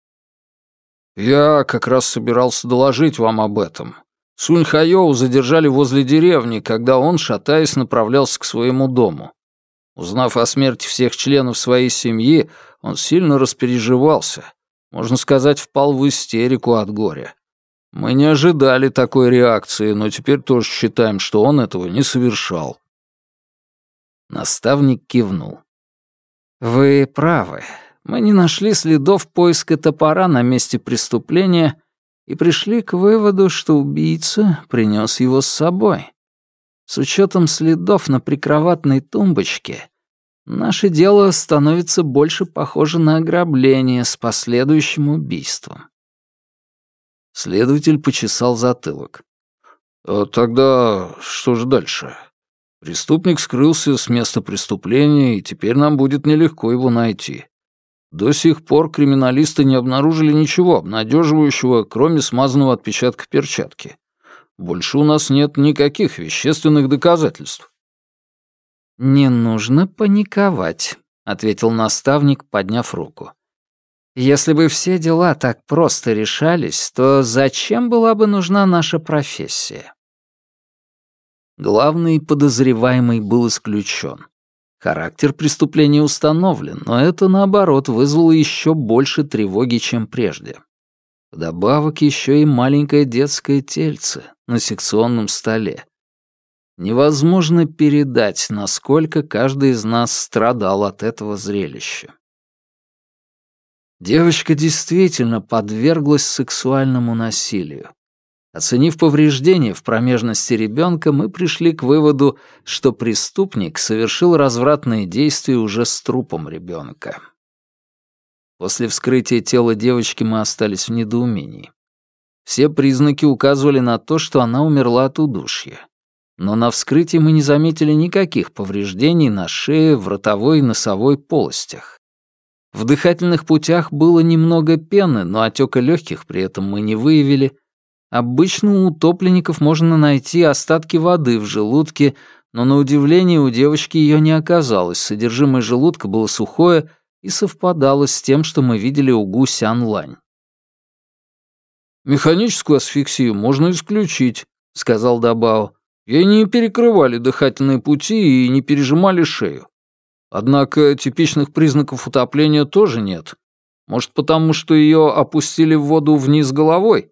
«Я как раз собирался доложить вам об этом. Сунь Хайоу задержали возле деревни, когда он, шатаясь, направлялся к своему дому. Узнав о смерти всех членов своей семьи, он сильно распереживался. Можно сказать, впал в истерику от горя. Мы не ожидали такой реакции, но теперь тоже считаем, что он этого не совершал». Наставник кивнул. «Вы правы. Мы не нашли следов поиска топора на месте преступления и пришли к выводу, что убийца принес его с собой. С учетом следов на прикроватной тумбочке, наше дело становится больше похоже на ограбление с последующим убийством». Следователь почесал затылок. «А тогда что же дальше? Преступник скрылся с места преступления, и теперь нам будет нелегко его найти. До сих пор криминалисты не обнаружили ничего обнадеживающего, кроме смазанного отпечатка перчатки. Больше у нас нет никаких вещественных доказательств». «Не нужно паниковать», — ответил наставник, подняв руку. «Если бы все дела так просто решались, то зачем была бы нужна наша профессия?» Главный подозреваемый был исключен. Характер преступления установлен, но это, наоборот, вызвало еще больше тревоги, чем прежде. Вдобавок еще и маленькое детское тельце на секционном столе. Невозможно передать, насколько каждый из нас страдал от этого зрелища. Девочка действительно подверглась сексуальному насилию. Оценив повреждения в промежности ребенка, мы пришли к выводу, что преступник совершил развратные действия уже с трупом ребенка. После вскрытия тела девочки мы остались в недоумении. Все признаки указывали на то, что она умерла от удушья. Но на вскрытии мы не заметили никаких повреждений на шее, в ротовой и носовой полостях. В дыхательных путях было немного пены, но отека легких при этом мы не выявили. Обычно у утопленников можно найти остатки воды в желудке, но на удивление у девочки ее не оказалось, содержимое желудка было сухое и совпадало с тем, что мы видели у Гу Сянлань. «Механическую асфиксию можно исключить», — сказал Дабао. «Ей не перекрывали дыхательные пути и не пережимали шею. Однако типичных признаков утопления тоже нет. Может, потому что ее опустили в воду вниз головой?»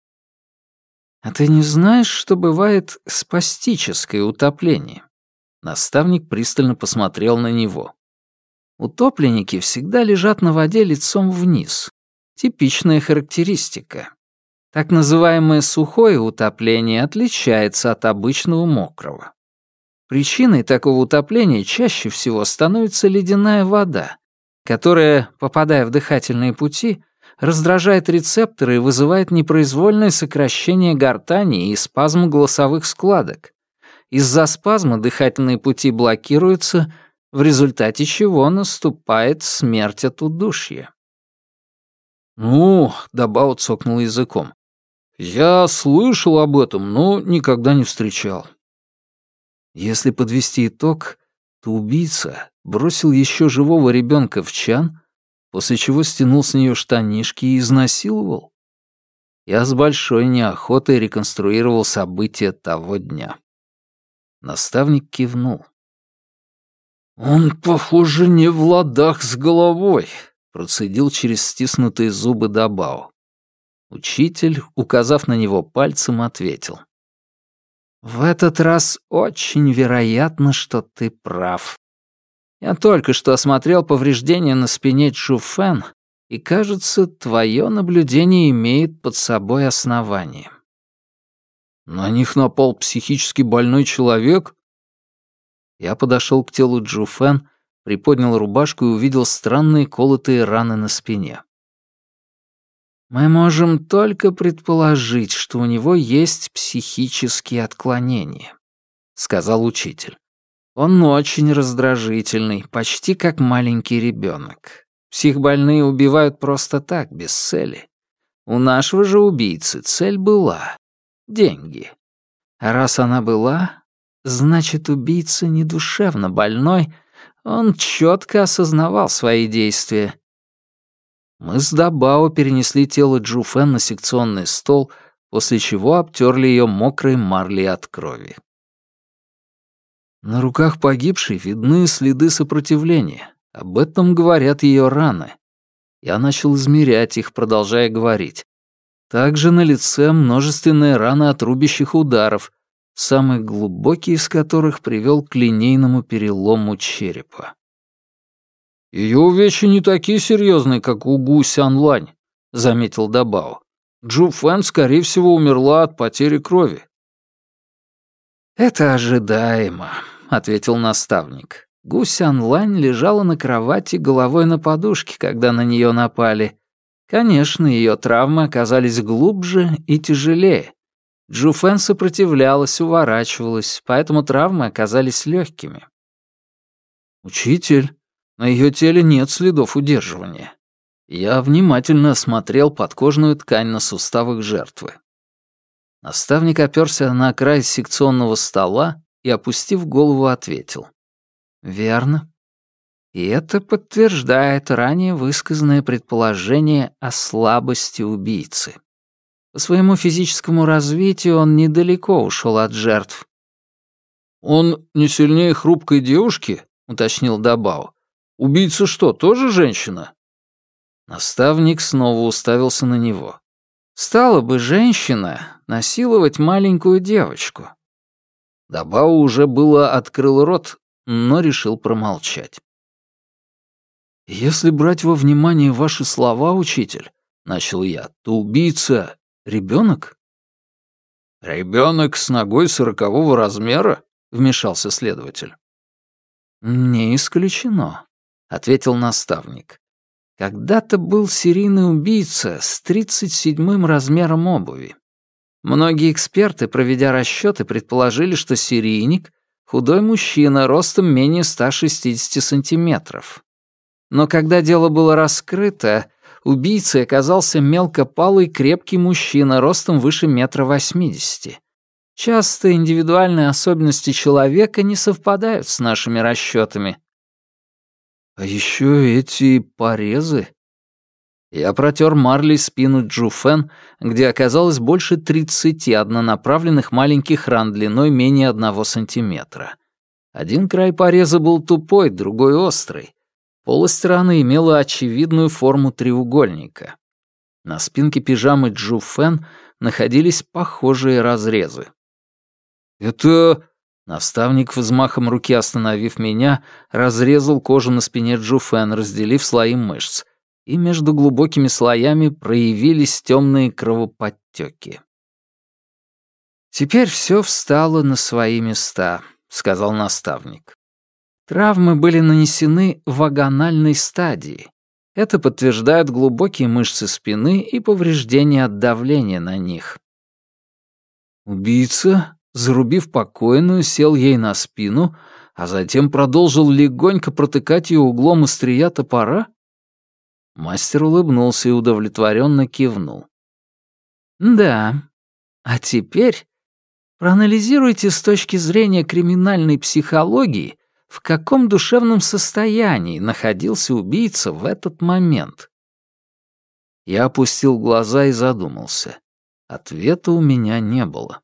«А ты не знаешь, что бывает спастическое утопление?» Наставник пристально посмотрел на него. «Утопленники всегда лежат на воде лицом вниз. Типичная характеристика. Так называемое сухое утопление отличается от обычного мокрого. Причиной такого утопления чаще всего становится ледяная вода, которая, попадая в дыхательные пути, раздражает рецепторы и вызывает непроизвольное сокращение гортани и спазм голосовых складок. Из-за спазма дыхательные пути блокируются, в результате чего наступает смерть от удушья. «Ну», — Дабао цокнул языком, — «я слышал об этом, но никогда не встречал». Если подвести итог, то убийца бросил еще живого ребенка в чан, после чего стянул с нее штанишки и изнасиловал. Я с большой неохотой реконструировал события того дня. Наставник кивнул. «Он, похоже, не в ладах с головой», — процедил через стиснутые зубы Дабао. Учитель, указав на него пальцем, ответил. «В этот раз очень вероятно, что ты прав. Я только что осмотрел повреждения на спине Чжу Фэн, и, кажется, твое наблюдение имеет под собой основание». «На них напал психически больной человек?» Я подошел к телу Чжу Фэн, приподнял рубашку и увидел странные колотые раны на спине. «Мы можем только предположить, что у него есть психические отклонения», — сказал учитель. «Он очень раздражительный, почти как маленький ребенок. Психбольные убивают просто так, без цели. У нашего же убийцы цель была — деньги. А раз она была, значит, убийца не душевно больной, он четко осознавал свои действия». Мы с Дабао перенесли тело Чжу Фэн на секционный стол, после чего обтерли ее мокрой марлей от крови. На руках погибшей видны следы сопротивления. Об этом говорят ее раны. Я начал измерять их, продолжая говорить. Также на лице множественные раны от рубящих ударов, самый глубокий из которых привел к линейному перелому черепа. «Ее увечья не такие серьезные, как у Гу Сянлань», — заметил Дабао. «Чжу Фэн, скорее всего, умерла от потери крови». «Это ожидаемо», — ответил наставник. Гу Сянлань лежала на кровати головой на подушке, когда на нее напали. Конечно, ее травмы оказались глубже и тяжелее. Чжу Фэн сопротивлялась, уворачивалась, поэтому травмы оказались легкими. «Учитель, на ее теле нет следов удерживания». Я внимательно осмотрел подкожную ткань на суставах жертвы. Наставник оперся на край секционного стола и, опустив голову, ответил. «Верно. И это подтверждает ранее высказанное предположение о слабости убийцы. По своему физическому развитию он недалеко ушел от жертв». «Он не сильнее хрупкой девушки?» — уточнил Дабао. «Убийца что, тоже женщина?» Наставник снова уставился на него. «Стала бы женщина насиловать маленькую девочку». Дабао уже было открыл рот, но решил промолчать. «Если брать во внимание ваши слова, учитель, — начал я, — то убийца — ребенок?» «Ребенок с ногой сорокового размера?» — вмешался следователь. «Не исключено», — ответил наставник. «Когда-то был серийный убийца с тридцать седьмым размером обуви. Многие эксперты, проведя расчеты, предположили, что серийник — худой мужчина ростом менее ста шестидесяти сантиметров. Но когда дело было раскрыто, убийцей оказался мелкопалый крепкий мужчина ростом выше метра восьмидесяти. Часто индивидуальные особенности человека не совпадают с нашими расчетами. А еще эти порезы. Я протер марлей спину Джу Фэн, где оказалось больше тридцати однонаправленных маленьких ран длиной менее одного сантиметра. Один край пореза был тупой, другой острый. Полость раны имела очевидную форму треугольника. На спинке пижамы Джу Фэн находились похожие разрезы. «Это...» Наставник, взмахом руки остановив меня, разрезал кожу на спине Джу Фэн, разделив слои мышц, и между глубокими слоями проявились темные кровоподтеки. «Теперь все встало на свои места», — сказал наставник. «Травмы были нанесены в агональной стадии. Это подтверждают глубокие мышцы спины и повреждения от давления на них». Убийца, зарубив покойную, сел ей на спину, а затем продолжил легонько протыкать ее углом острия топора? Мастер улыбнулся и удовлетворенно кивнул. «Да. А теперь проанализируйте с точки зрения криминальной психологии, в каком душевном состоянии находился убийца в этот момент». Я опустил глаза и задумался. Ответа у меня не было.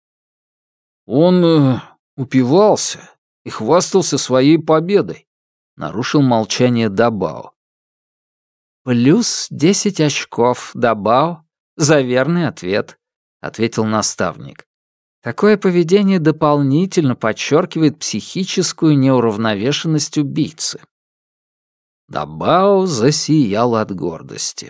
«Он э, упивался и хвастался своей победой», — нарушил молчание Дабао. «Плюс десять очков, Дабао, за верный ответ», — ответил наставник. «Такое поведение дополнительно подчеркивает психическую неуравновешенность убийцы». Дабао засиял от гордости.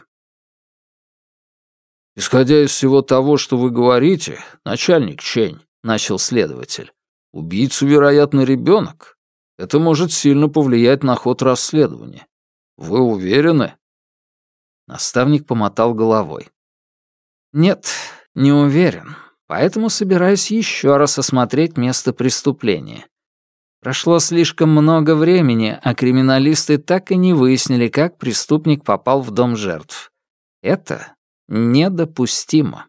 «Исходя из всего того, что вы говорите, начальник Чэнь», — начал следователь, «убийца, вероятно, ребенок. Это может сильно повлиять на ход расследования. Вы уверены?» Наставник помотал головой. «Нет, не уверен, поэтому собираюсь еще раз осмотреть место преступления. Прошло слишком много времени, а криминалисты так и не выяснили, как преступник попал в дом жертв. Это недопустимо».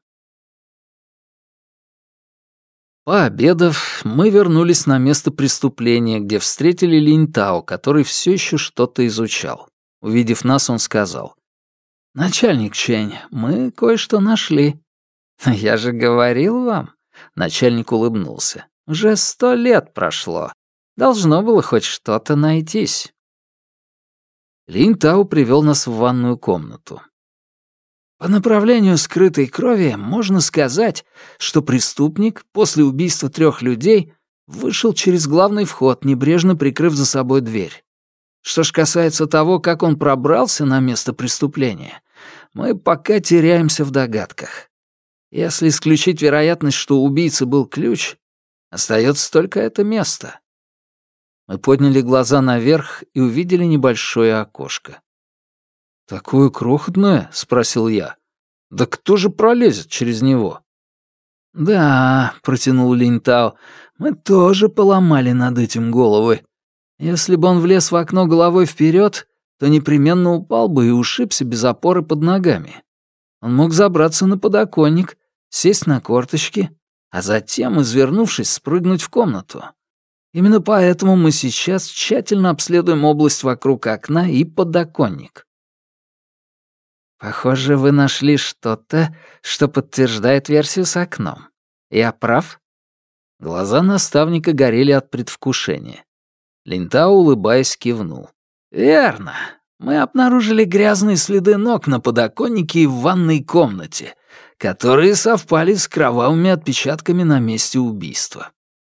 Пообедав, мы вернулись на место преступления, где встретили Линьтао, который все еще что-то изучал. Увидев нас, он сказал: «Начальник Чэнь, мы кое-что нашли». «Я же говорил вам», — начальник улыбнулся, — «уже сто лет прошло. Должно было хоть что-то найтись». Линьтао привел нас в ванную комнату. По направлению скрытой крови можно сказать, что преступник после убийства трех людей вышел через главный вход, небрежно прикрыв за собой дверь. Что ж касается того, как он пробрался на место преступления, мы пока теряемся в догадках. Если исключить вероятность, что у убийцы был ключ, остается только это место. Мы подняли глаза наверх и увидели небольшое окошко. «Такое крохотное?» — спросил я. «Да кто же пролезет через него?» «Да», — протянул Линьтао, — «мы тоже поломали над этим головы. Если бы он влез в окно головой вперед, то непременно упал бы и ушибся без опоры под ногами. Он мог забраться на подоконник, сесть на корточки, а затем, извернувшись, спрыгнуть в комнату. Именно поэтому мы сейчас тщательно обследуем область вокруг окна и подоконник». «Похоже, вы нашли что-то, что подтверждает версию с окном. Я прав?» Глаза наставника горели от предвкушения. Линьтао, улыбаясь, кивнул. «Верно. Мы обнаружили грязные следы ног на подоконнике и в ванной комнате, которые совпали с кровавыми отпечатками на месте убийства».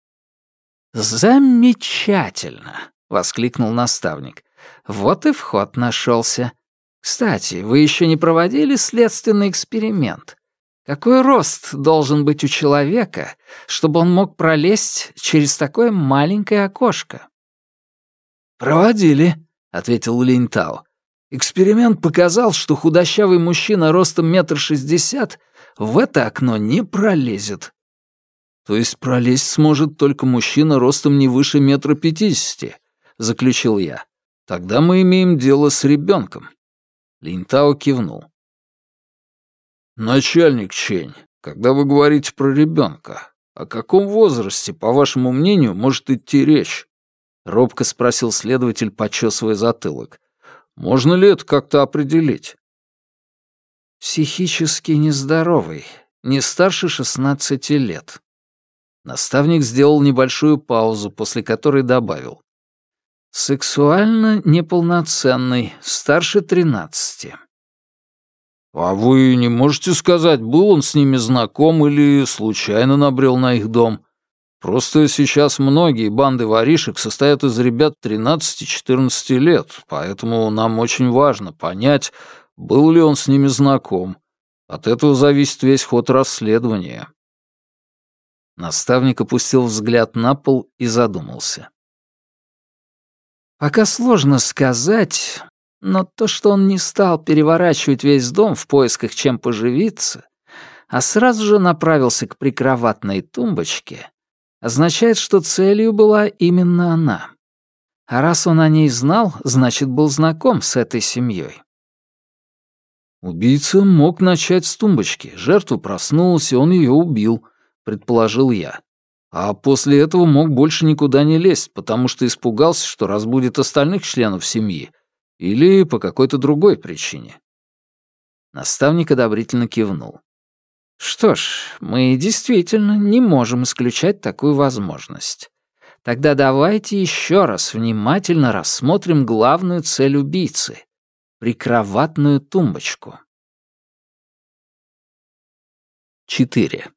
«Замечательно!» — воскликнул наставник. «Вот и вход нашелся. Кстати, вы еще не проводили следственный эксперимент? Какой рост должен быть у человека, чтобы он мог пролезть через такое маленькое окошко?» «Проводили», — ответил Линьтао. «Эксперимент показал, что худощавый мужчина ростом метр шестьдесят в это окно не пролезет». «То есть пролезть сможет только мужчина ростом не выше метра пятидесяти», — заключил я. «Тогда мы имеем дело с ребенком». Линтао кивнул. «Начальник Чень, когда вы говорите про ребенка, о каком возрасте, по вашему мнению, может идти речь?» — робко спросил следователь, почесывая затылок. «Можно ли это как-то определить?» «Психически нездоровый, не старше шестнадцати лет». Наставник сделал небольшую паузу, после которой добавил. «Сексуально неполноценный, старше тринадцати». «А вы не можете сказать, был он с ними знаком или случайно набрел на их дом? Просто сейчас многие банды воришек состоят из ребят тринадцати-четырнадцати лет, поэтому нам очень важно понять, был ли он с ними знаком. От этого зависит весь ход расследования». Наставник опустил взгляд на пол и задумался. «Пока сложно сказать, но то, что он не стал переворачивать весь дом в поисках чем поживиться, а сразу же направился к прикроватной тумбочке, означает, что целью была именно она. А раз он о ней знал, значит, был знаком с этой семьей». «Убийца мог начать с тумбочки. Жертва проснулась, и он ее убил», — предположил я. «А после этого мог больше никуда не лезть, потому что испугался, что разбудит остальных членов семьи, или по какой-то другой причине». Наставник одобрительно кивнул. «Что ж, мы действительно не можем исключать такую возможность. Тогда давайте еще раз внимательно рассмотрим главную цель убийцы — прикроватную тумбочку». четыре.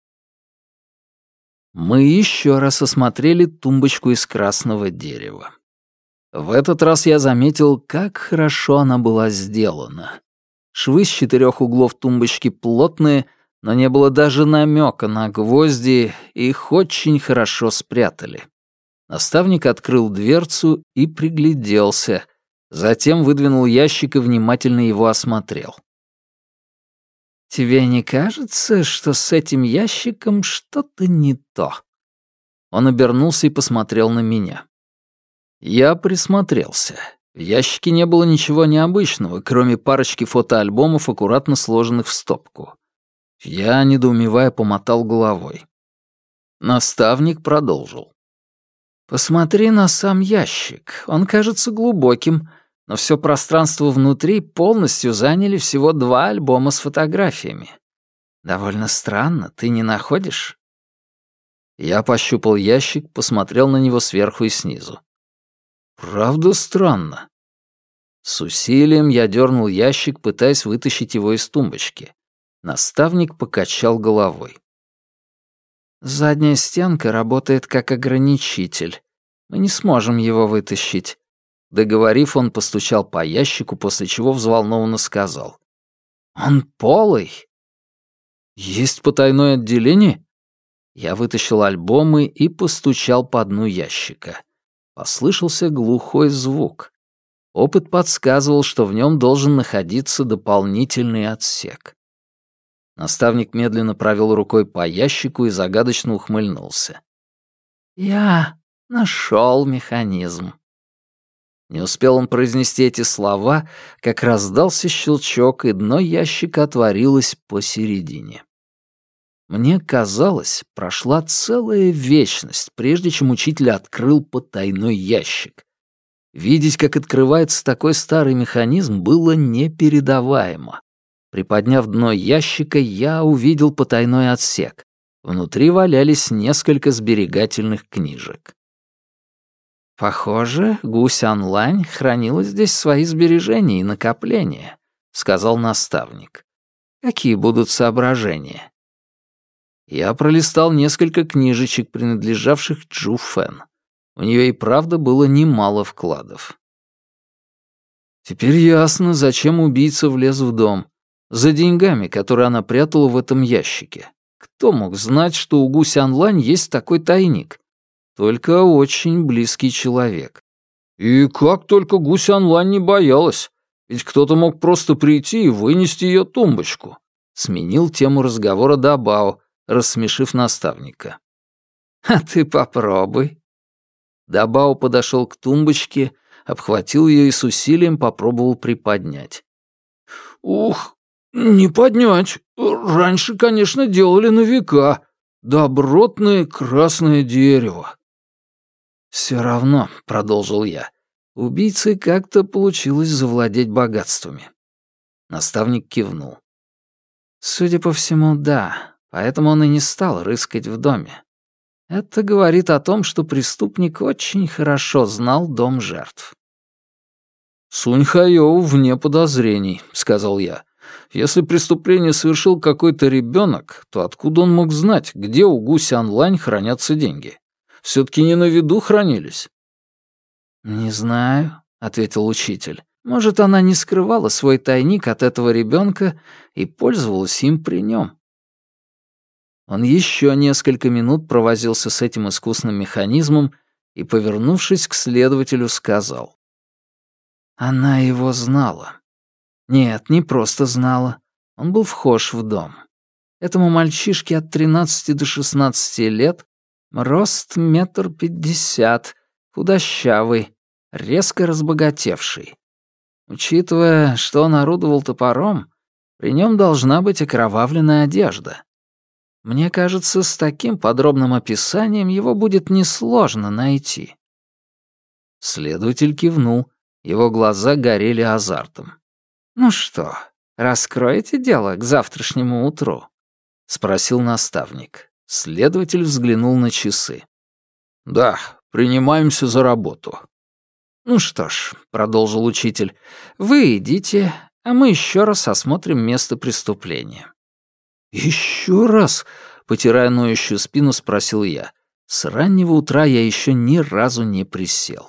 Мы еще раз осмотрели тумбочку из красного дерева. В этот раз я заметил, как хорошо она была сделана. Швы с четырех углов тумбочки плотные, но не было даже намека на гвозди, и их очень хорошо спрятали. Наставник открыл дверцу и пригляделся, затем выдвинул ящик и внимательно его осмотрел. «Тебе не кажется, что с этим ящиком что-то не то?» Он обернулся и посмотрел на меня. Я присмотрелся. В ящике не было ничего необычного, кроме парочки фотоальбомов, аккуратно сложенных в стопку. Я, недоумевая, помотал головой. Наставник продолжил. «Посмотри на сам ящик. Он кажется глубоким, но все пространство внутри полностью заняли всего два альбома с фотографиями. Довольно странно, ты не находишь?» Я пощупал ящик, посмотрел на него сверху и снизу. «Правда странно». С усилием я дернул ящик, пытаясь вытащить его из тумбочки. Наставник покачал головой. «Задняя стенка работает как ограничитель. Мы не сможем его вытащить». Договорив, он постучал по ящику, после чего взволнованно сказал. «Он полый». «Есть потайное отделение?» Я вытащил альбомы и постучал по дну ящика. Послышался глухой звук. Опыт подсказывал, что в нем должен находиться дополнительный отсек. Наставник медленно провел рукой по ящику и загадочно ухмыльнулся. «Я нашел механизм». Не успел он произнести эти слова, как раздался щелчок, и дно ящика отворилось посередине. Мне казалось, прошла целая вечность, прежде чем учитель открыл потайной ящик. Видеть, как открывается такой старый механизм, было непередаваемо. Приподняв дно ящика, я увидел потайной отсек. Внутри валялись несколько сберегательных книжек. «Похоже, Гусь Анлань хранила здесь свои сбережения и накопления», — сказал наставник. «Какие будут соображения?» Я пролистал несколько книжечек, принадлежавших Джу Фэн. У нее и правда было немало вкладов. Теперь ясно, зачем убийца влез в дом. За деньгами, которые она прятала в этом ящике. Кто мог знать, что у Гусь Анлань есть такой тайник? Только очень близкий человек. И как только Гусь Анлань не боялась, ведь кто-то мог просто прийти и вынести ее тумбочку. Сменил тему разговора Дабао, рассмешив наставника. «А ты попробуй». Дабао подошел к тумбочке, обхватил ее и с усилием попробовал приподнять. «Ух, не поднять. Раньше, конечно, делали на века. Добротное красное дерево». «Все равно», — продолжил я, — «убийце как-то получилось завладеть богатствами». Наставник кивнул. «Судя по всему, да, поэтому он и не стал рыскать в доме. Это говорит о том, что преступник очень хорошо знал дом жертв». «Сунь Хайоу вне подозрений», — сказал я. «Если преступление совершил какой-то ребенок, то откуда он мог знать, где у Гуся онлайн хранятся деньги? Все-таки не на виду хранились». «Не знаю», — ответил учитель. «Может, она не скрывала свой тайник от этого ребенка и пользовалась им при нем». Он еще несколько минут провозился с этим искусным механизмом и, повернувшись к следователю, сказал. «Она его знала. Нет, не просто знала. Он был вхож в дом. Этому мальчишке от тринадцати до шестнадцати лет, рост метр пятьдесят, худощавый, резко разбогатевший. Учитывая, что он орудовал топором, при нем должна быть окровавленная одежда. Мне кажется, с таким подробным описанием его будет несложно найти». Следователь кивнул, его глаза горели азартом. «Ну что, раскроете дело к завтрашнему утру?» — спросил наставник. Следователь взглянул на часы. «Да, принимаемся за работу». «Ну что ж», — продолжил учитель, — «вы идите, а мы еще раз осмотрим место преступления». «Еще раз?» — потирая ноющую спину, спросил я. С раннего утра я еще ни разу не присел.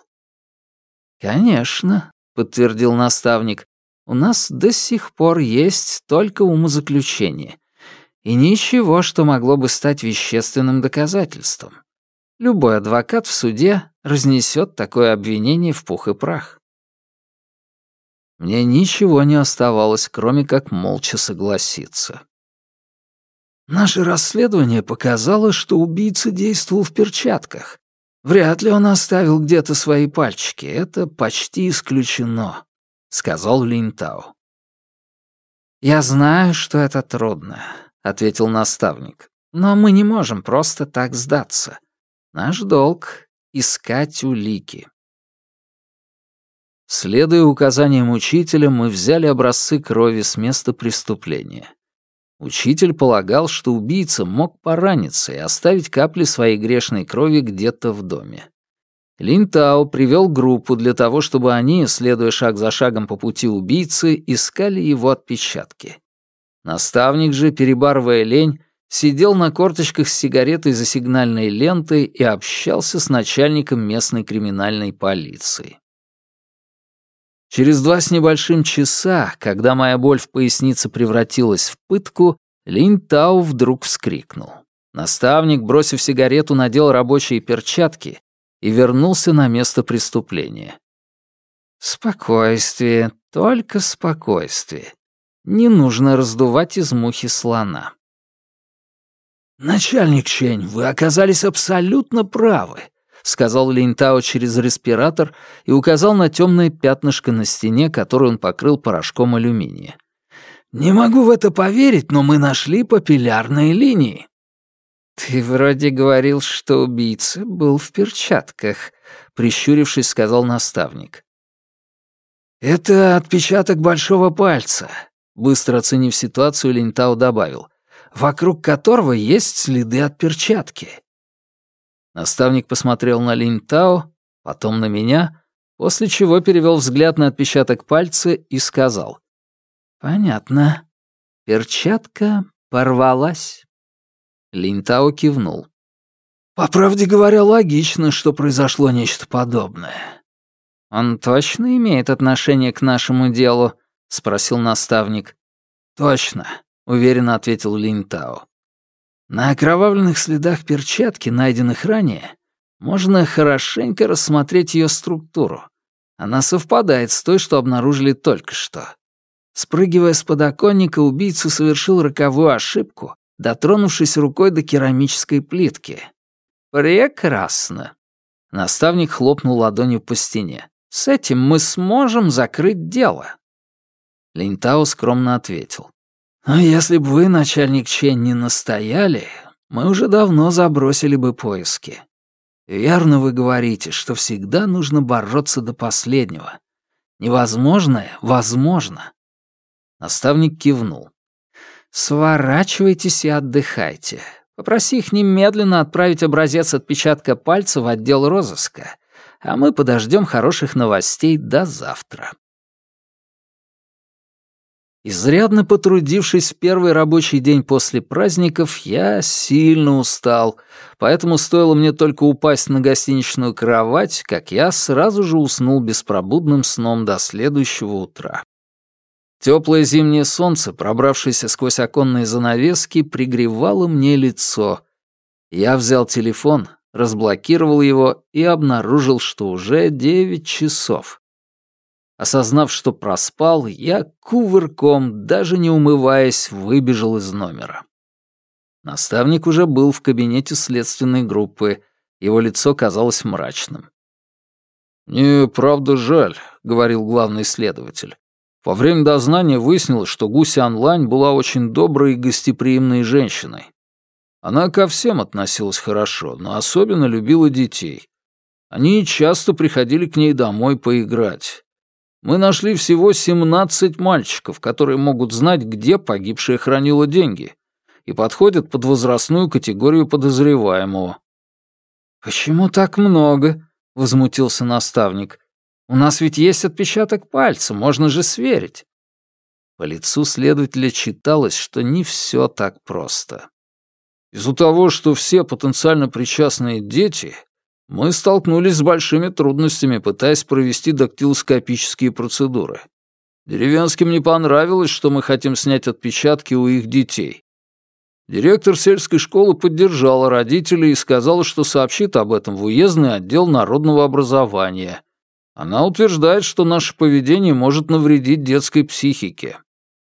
«Конечно», — подтвердил наставник, — «у нас до сих пор есть только умозаключение. И ничего, что могло бы стать вещественным доказательством. Любой адвокат в суде разнесет такое обвинение в пух и прах». Мне ничего не оставалось, кроме как молча согласиться. «Наше расследование показало, что убийца действовал в перчатках. Вряд ли он оставил где-то свои пальчики, это почти исключено», — сказал Линтао. «Я знаю, что это трудно», — ответил наставник. «Но мы не можем просто так сдаться. Наш долг — искать улики». Следуя указаниям учителя, мы взяли образцы крови с места преступления. Учитель полагал, что убийца мог пораниться и оставить капли своей грешной крови где-то в доме. Линтао привел группу для того, чтобы они, следуя шаг за шагом по пути убийцы, искали его отпечатки. Наставник же, перебарывая лень, сидел на корточках с сигаретой за сигнальной лентой и общался с начальником местной криминальной полиции. Через два с небольшим часа, когда моя боль в пояснице превратилась в пытку, Линтао вдруг вскрикнул. Наставник, бросив сигарету, надел рабочие перчатки и вернулся на место преступления. «Спокойствие, только спокойствие. Не нужно раздувать из мухи слона». «Начальник Чень, вы оказались абсолютно правы», — сказал Линтао через респиратор и указал на темное пятнышко на стене, которое он покрыл порошком алюминия. «Не могу в это поверить, но мы нашли папиллярные линии». «Ты вроде говорил, что убийца был в перчатках», — прищурившись, сказал наставник. «Это отпечаток большого пальца», — быстро оценив ситуацию, Линтао добавил, «вокруг которого есть следы от перчатки». Наставник посмотрел на Линтао, потом на меня, после чего перевел взгляд на отпечаток пальца и сказал. «Понятно. Перчатка порвалась». Линтао кивнул. «По правде говоря, логично, что произошло нечто подобное». «Он точно имеет отношение к нашему делу?» — спросил наставник. «Точно», — уверенно ответил Линтао. «На окровавленных следах перчатки, найденных ранее, можно хорошенько рассмотреть ее структуру. Она совпадает с той, что обнаружили только что. Спрыгивая с подоконника, убийца совершил роковую ошибку, дотронувшись рукой до керамической плитки. Прекрасно!» Наставник хлопнул ладонью по стене. «С этим мы сможем закрыть дело». Линтао скромно ответил. «Но если бы вы, начальник Чен, не настояли, мы уже давно забросили бы поиски. Верно вы говорите, что всегда нужно бороться до последнего. Невозможное — возможно». Наставник кивнул. «Сворачивайтесь и отдыхайте. Попроси их немедленно отправить образец отпечатка пальца в отдел розыска, а мы подождем хороших новостей до завтра». Изрядно потрудившись в первый рабочий день после праздников, я сильно устал, поэтому стоило мне только упасть на гостиничную кровать, как я сразу же уснул беспробудным сном до следующего утра. Теплое зимнее солнце, пробравшееся сквозь оконные занавески, пригревало мне лицо. Я взял телефон, разблокировал его и обнаружил, что уже девять часов. Осознав, что проспал, я кувырком, даже не умываясь, выбежал из номера. Наставник уже был в кабинете следственной группы, его лицо казалось мрачным. «Мне правда жаль», — говорил главный следователь. «Во время дознания выяснилось, что Гу Сянлань была очень доброй и гостеприимной женщиной. Она ко всем относилась хорошо, но особенно любила детей. Они часто приходили к ней домой поиграть. Мы нашли всего семнадцать мальчиков, которые могут знать, где погибшая хранила деньги, и подходят под возрастную категорию подозреваемого». «Почему так много?» — возмутился наставник. «У нас ведь есть отпечаток пальца, можно же сверить». По лицу следователя читалось, что не все так просто. «Из-за того, что все потенциально причастные дети, мы столкнулись с большими трудностями, пытаясь провести дактилоскопические процедуры. Деревенским не понравилось, что мы хотим снять отпечатки у их детей. Директор сельской школы поддержала родителей и сказала, что сообщит об этом в уездный отдел народного образования. Она утверждает, что наше поведение может навредить детской психике».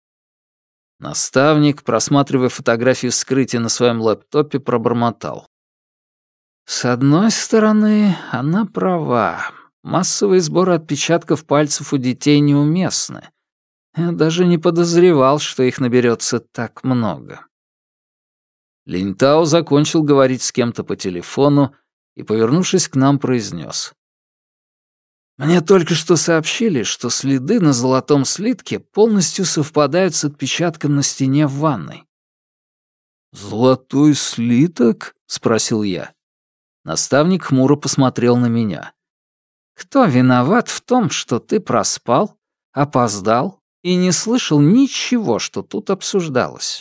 Наставник, просматривая фотографии вскрытия на своем лэптопе, пробормотал. «С одной стороны, она права. Массовые сборы отпечатков пальцев у детей неуместны. Я даже не подозревал, что их наберется так много». Линтао закончил говорить с кем-то по телефону и, повернувшись к нам, произнес. «Мне только что сообщили, что следы на золотом слитке полностью совпадают с отпечатком на стене в ванной». «Золотой слиток?» — спросил я. Наставник хмуро посмотрел на меня. «Кто виноват в том, что ты проспал, опоздал и не слышал ничего, что тут обсуждалось?»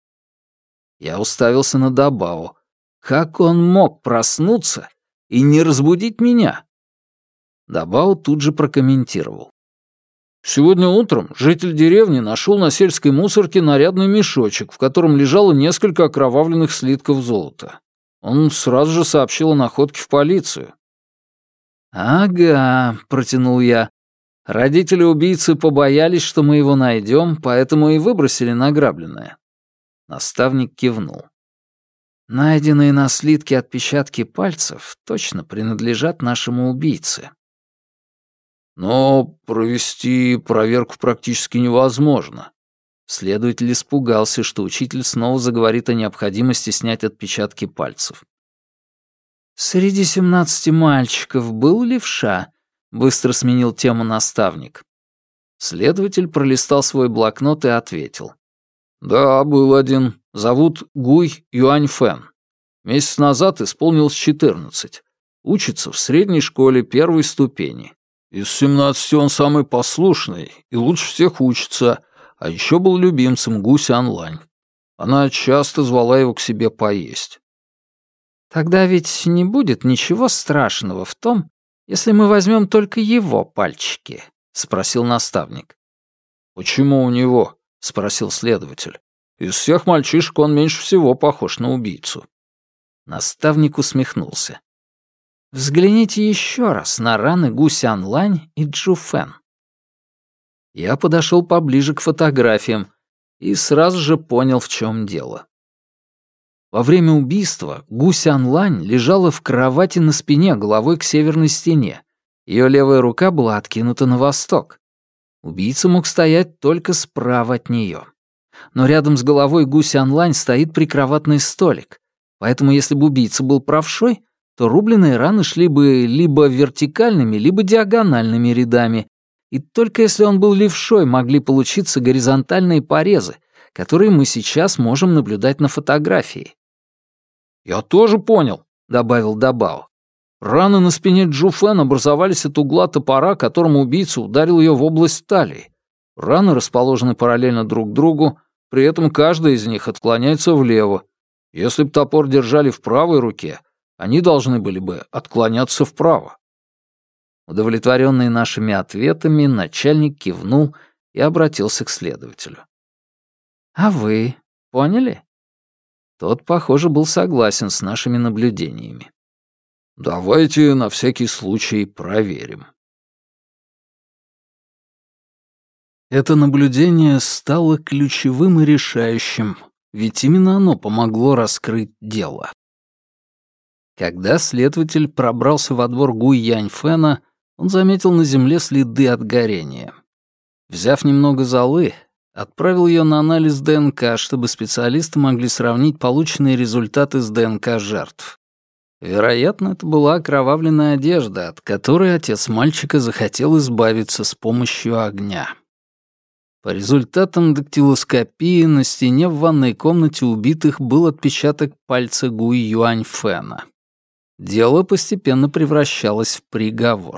Я уставился на Дабао. Как он мог проснуться и не разбудить меня? Дабао тут же прокомментировал. «Сегодня утром житель деревни нашел на сельской мусорке нарядный мешочек, в котором лежало несколько окровавленных слитков золота. Он сразу же сообщил о находке в полицию». «Ага», — протянул я. «Родители убийцы побоялись, что мы его найдем, поэтому и выбросили награбленное». Наставник кивнул. «Найденные на слитке отпечатки пальцев точно принадлежат нашему убийце». «Но провести проверку практически невозможно». Следователь испугался, что учитель снова заговорит о необходимости снять отпечатки пальцев. «Среди семнадцати мальчиков был левша», — быстро сменил тему наставник. Следователь пролистал свой блокнот и ответил. «Да, был один. Зовут Гуй Юаньфэн. Месяц назад исполнилось четырнадцать. Учится в средней школе первой ступени. Из семнадцати он самый послушный и лучше всех учится, а еще был любимцем Гу Сянлань. Она часто звала его к себе поесть». «Тогда ведь не будет ничего страшного в том, если мы возьмем только его пальчики?» — спросил наставник. «Почему у него?» — спросил следователь. «Из всех мальчишек он меньше всего похож на убийцу». Наставник усмехнулся. «Взгляните еще раз на раны Гу Сянлань и Джу Фэн». Я подошел поближе к фотографиям и сразу же понял, в чем дело. Во время убийства Гу Сянлань лежала в кровати на спине головой к северной стене. Ее левая рука была откинута на восток. Убийца мог стоять только справа от нее. Но рядом с головой Гу Сянлань стоит прикроватный столик, поэтому если бы убийца был правшой, то рубленые раны шли бы либо вертикальными, либо диагональными рядами, и только если он был левшой, могли получиться горизонтальные порезы, которые мы сейчас можем наблюдать на фотографии. «Я тоже понял», — добавил Дабао. «Раны на спине Джу Фэн образовались от угла топора, которым убийца ударил ее в область талии. Раны расположены параллельно друг другу, при этом каждая из них отклоняется влево. Если бы топор держали в правой руке, они должны были бы отклоняться вправо». Удовлетворенный нашими ответами, начальник кивнул и обратился к следователю. «А вы поняли?» Тот, похоже, был согласен с нашими наблюдениями. «Давайте на всякий случай проверим». Это наблюдение стало ключевым и решающим, ведь именно оно помогло раскрыть дело. Когда следователь пробрался во двор Гуй Яньфэна, он заметил на земле следы от горения. Взяв немного золы, отправил ее на анализ ДНК, чтобы специалисты могли сравнить полученные результаты с ДНК жертв. Вероятно, это была окровавленная одежда, от которой отец мальчика захотел избавиться с помощью огня. По результатам дактилоскопии на стене в ванной комнате убитых был отпечаток пальца Гуй Юаньфэна. Дело постепенно превращалось в приговор.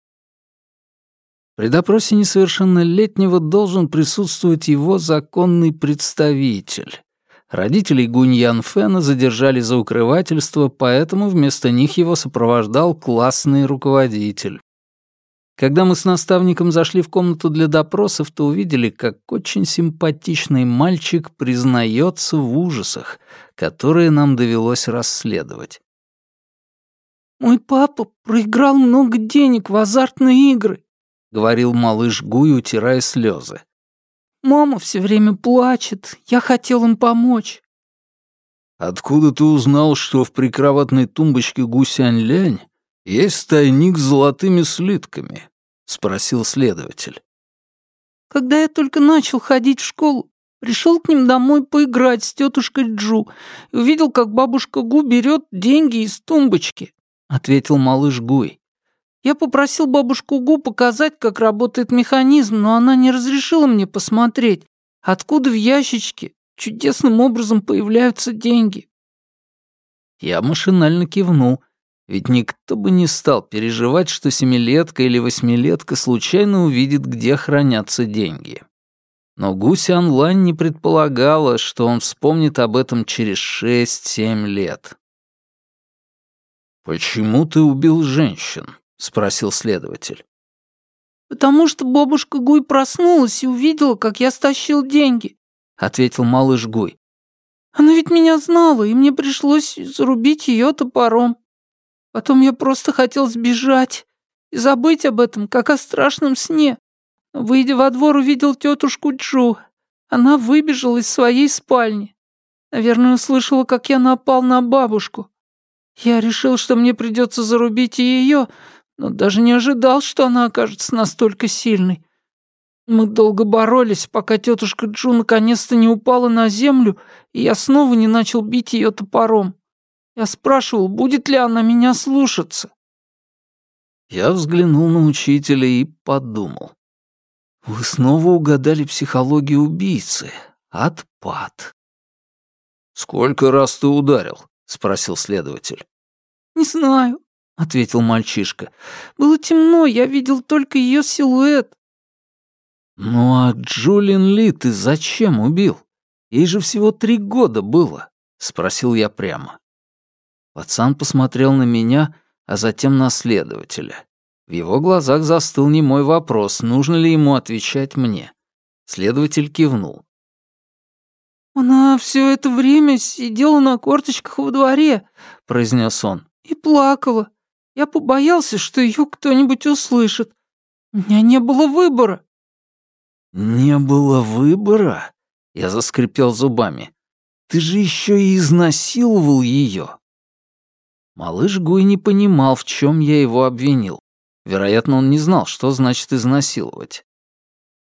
При допросе несовершеннолетнего должен присутствовать его законный представитель. Родителей Гунь Янфэна задержали за укрывательство, поэтому вместо них его сопровождал классный руководитель. Когда мы с наставником зашли в комнату для допросов, то увидели, как очень симпатичный мальчик признается в ужасах, которые нам довелось расследовать. «Мой папа проиграл много денег в азартные игры», — говорил малыш Гуй, утирая слезы. «Мама все время плачет, я хотел им помочь». «Откуда ты узнал, что в прикроватной тумбочке Гу Сянь-Лянь есть тайник с золотыми слитками?» — спросил следователь. «Когда я только начал ходить в школу, пришел к ним домой поиграть с тетушкой Джу и увидел, как бабушка Гу берет деньги из тумбочки», — ответил малыш Гуй. «Я попросил бабушку Гу показать, как работает механизм, но она не разрешила мне посмотреть, откуда в ящичке чудесным образом появляются деньги». Я машинально кивнул, ведь никто бы не стал переживать, что семилетка или восьмилетка случайно увидит, где хранятся деньги. Но Гу Сянлань не предполагала, что он вспомнит об этом через шесть-семь лет. «Почему ты убил женщин?» — спросил следователь. «Потому что бабушка Гуй проснулась и увидела, как я стащил деньги», — ответил малыш Гуй. «Она ведь меня знала, и мне пришлось зарубить ее топором. Потом я просто хотел сбежать и забыть об этом, как о страшном сне. Выйдя во двор, увидел тетушку Джу. Она выбежала из своей спальни. Наверное, услышала, как я напал на бабушку. Я решил, что мне придется зарубить и ее, но даже не ожидал, что она окажется настолько сильной. Мы долго боролись, пока тетушка Джу наконец-то не упала на землю, и я снова не начал бить ее топором. Я спрашивал, будет ли она меня слушаться». Я взглянул на учителя и подумал. «Вы снова угадали психологию убийцы. Отпад». «Сколько раз ты ударил?» — спросил следователь. «Не знаю», — ответил мальчишка. «Было темно, я видел только ее силуэт». «Ну а Джулин Ли ты зачем убил? Ей же всего три года было», — спросил я прямо. Пацан посмотрел на меня, а затем на следователя. В его глазах застыл немой вопрос, нужно ли ему отвечать мне. Следователь кивнул. «Она все это время сидела на корточках во дворе», — произнес он, — «и плакала. Я побоялся, что ее кто-нибудь услышит. У меня не было выбора». «Не было выбора?» — я заскрипел зубами. «Ты же еще и изнасиловал ее». Малыш Гуй не понимал, в чем я его обвинил. Вероятно, он не знал, что значит изнасиловать.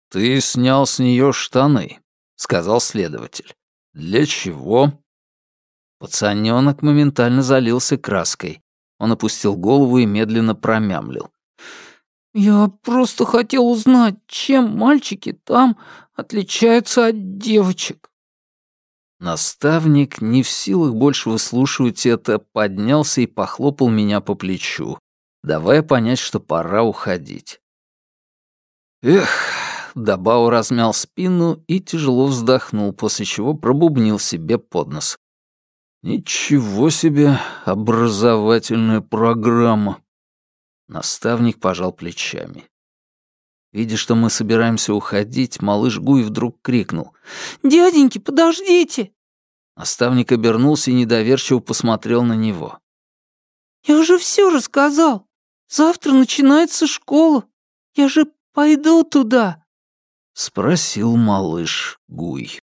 «Ты снял с нее штаны», — сказал следователь. «Для чего?» Пацанёнок моментально залился краской. Он опустил голову и медленно промямлил. «Я просто хотел узнать, чем мальчики там отличаются от девочек». Наставник, не в силах больше выслушивать это, поднялся и похлопал меня по плечу, давая понять, что пора уходить. «Эх», — Дабао размял спину и тяжело вздохнул, после чего пробубнил себе под нос. «Ничего себе образовательная программа!» Наставник пожал плечами. Видя, что мы собираемся уходить, малыш Гуй вдруг крикнул. «Дяденьки, подождите!» Наставник обернулся и недоверчиво посмотрел на него. «Я уже все рассказал. Завтра начинается школа. Я же пойду туда», — спросил малыш Гуй.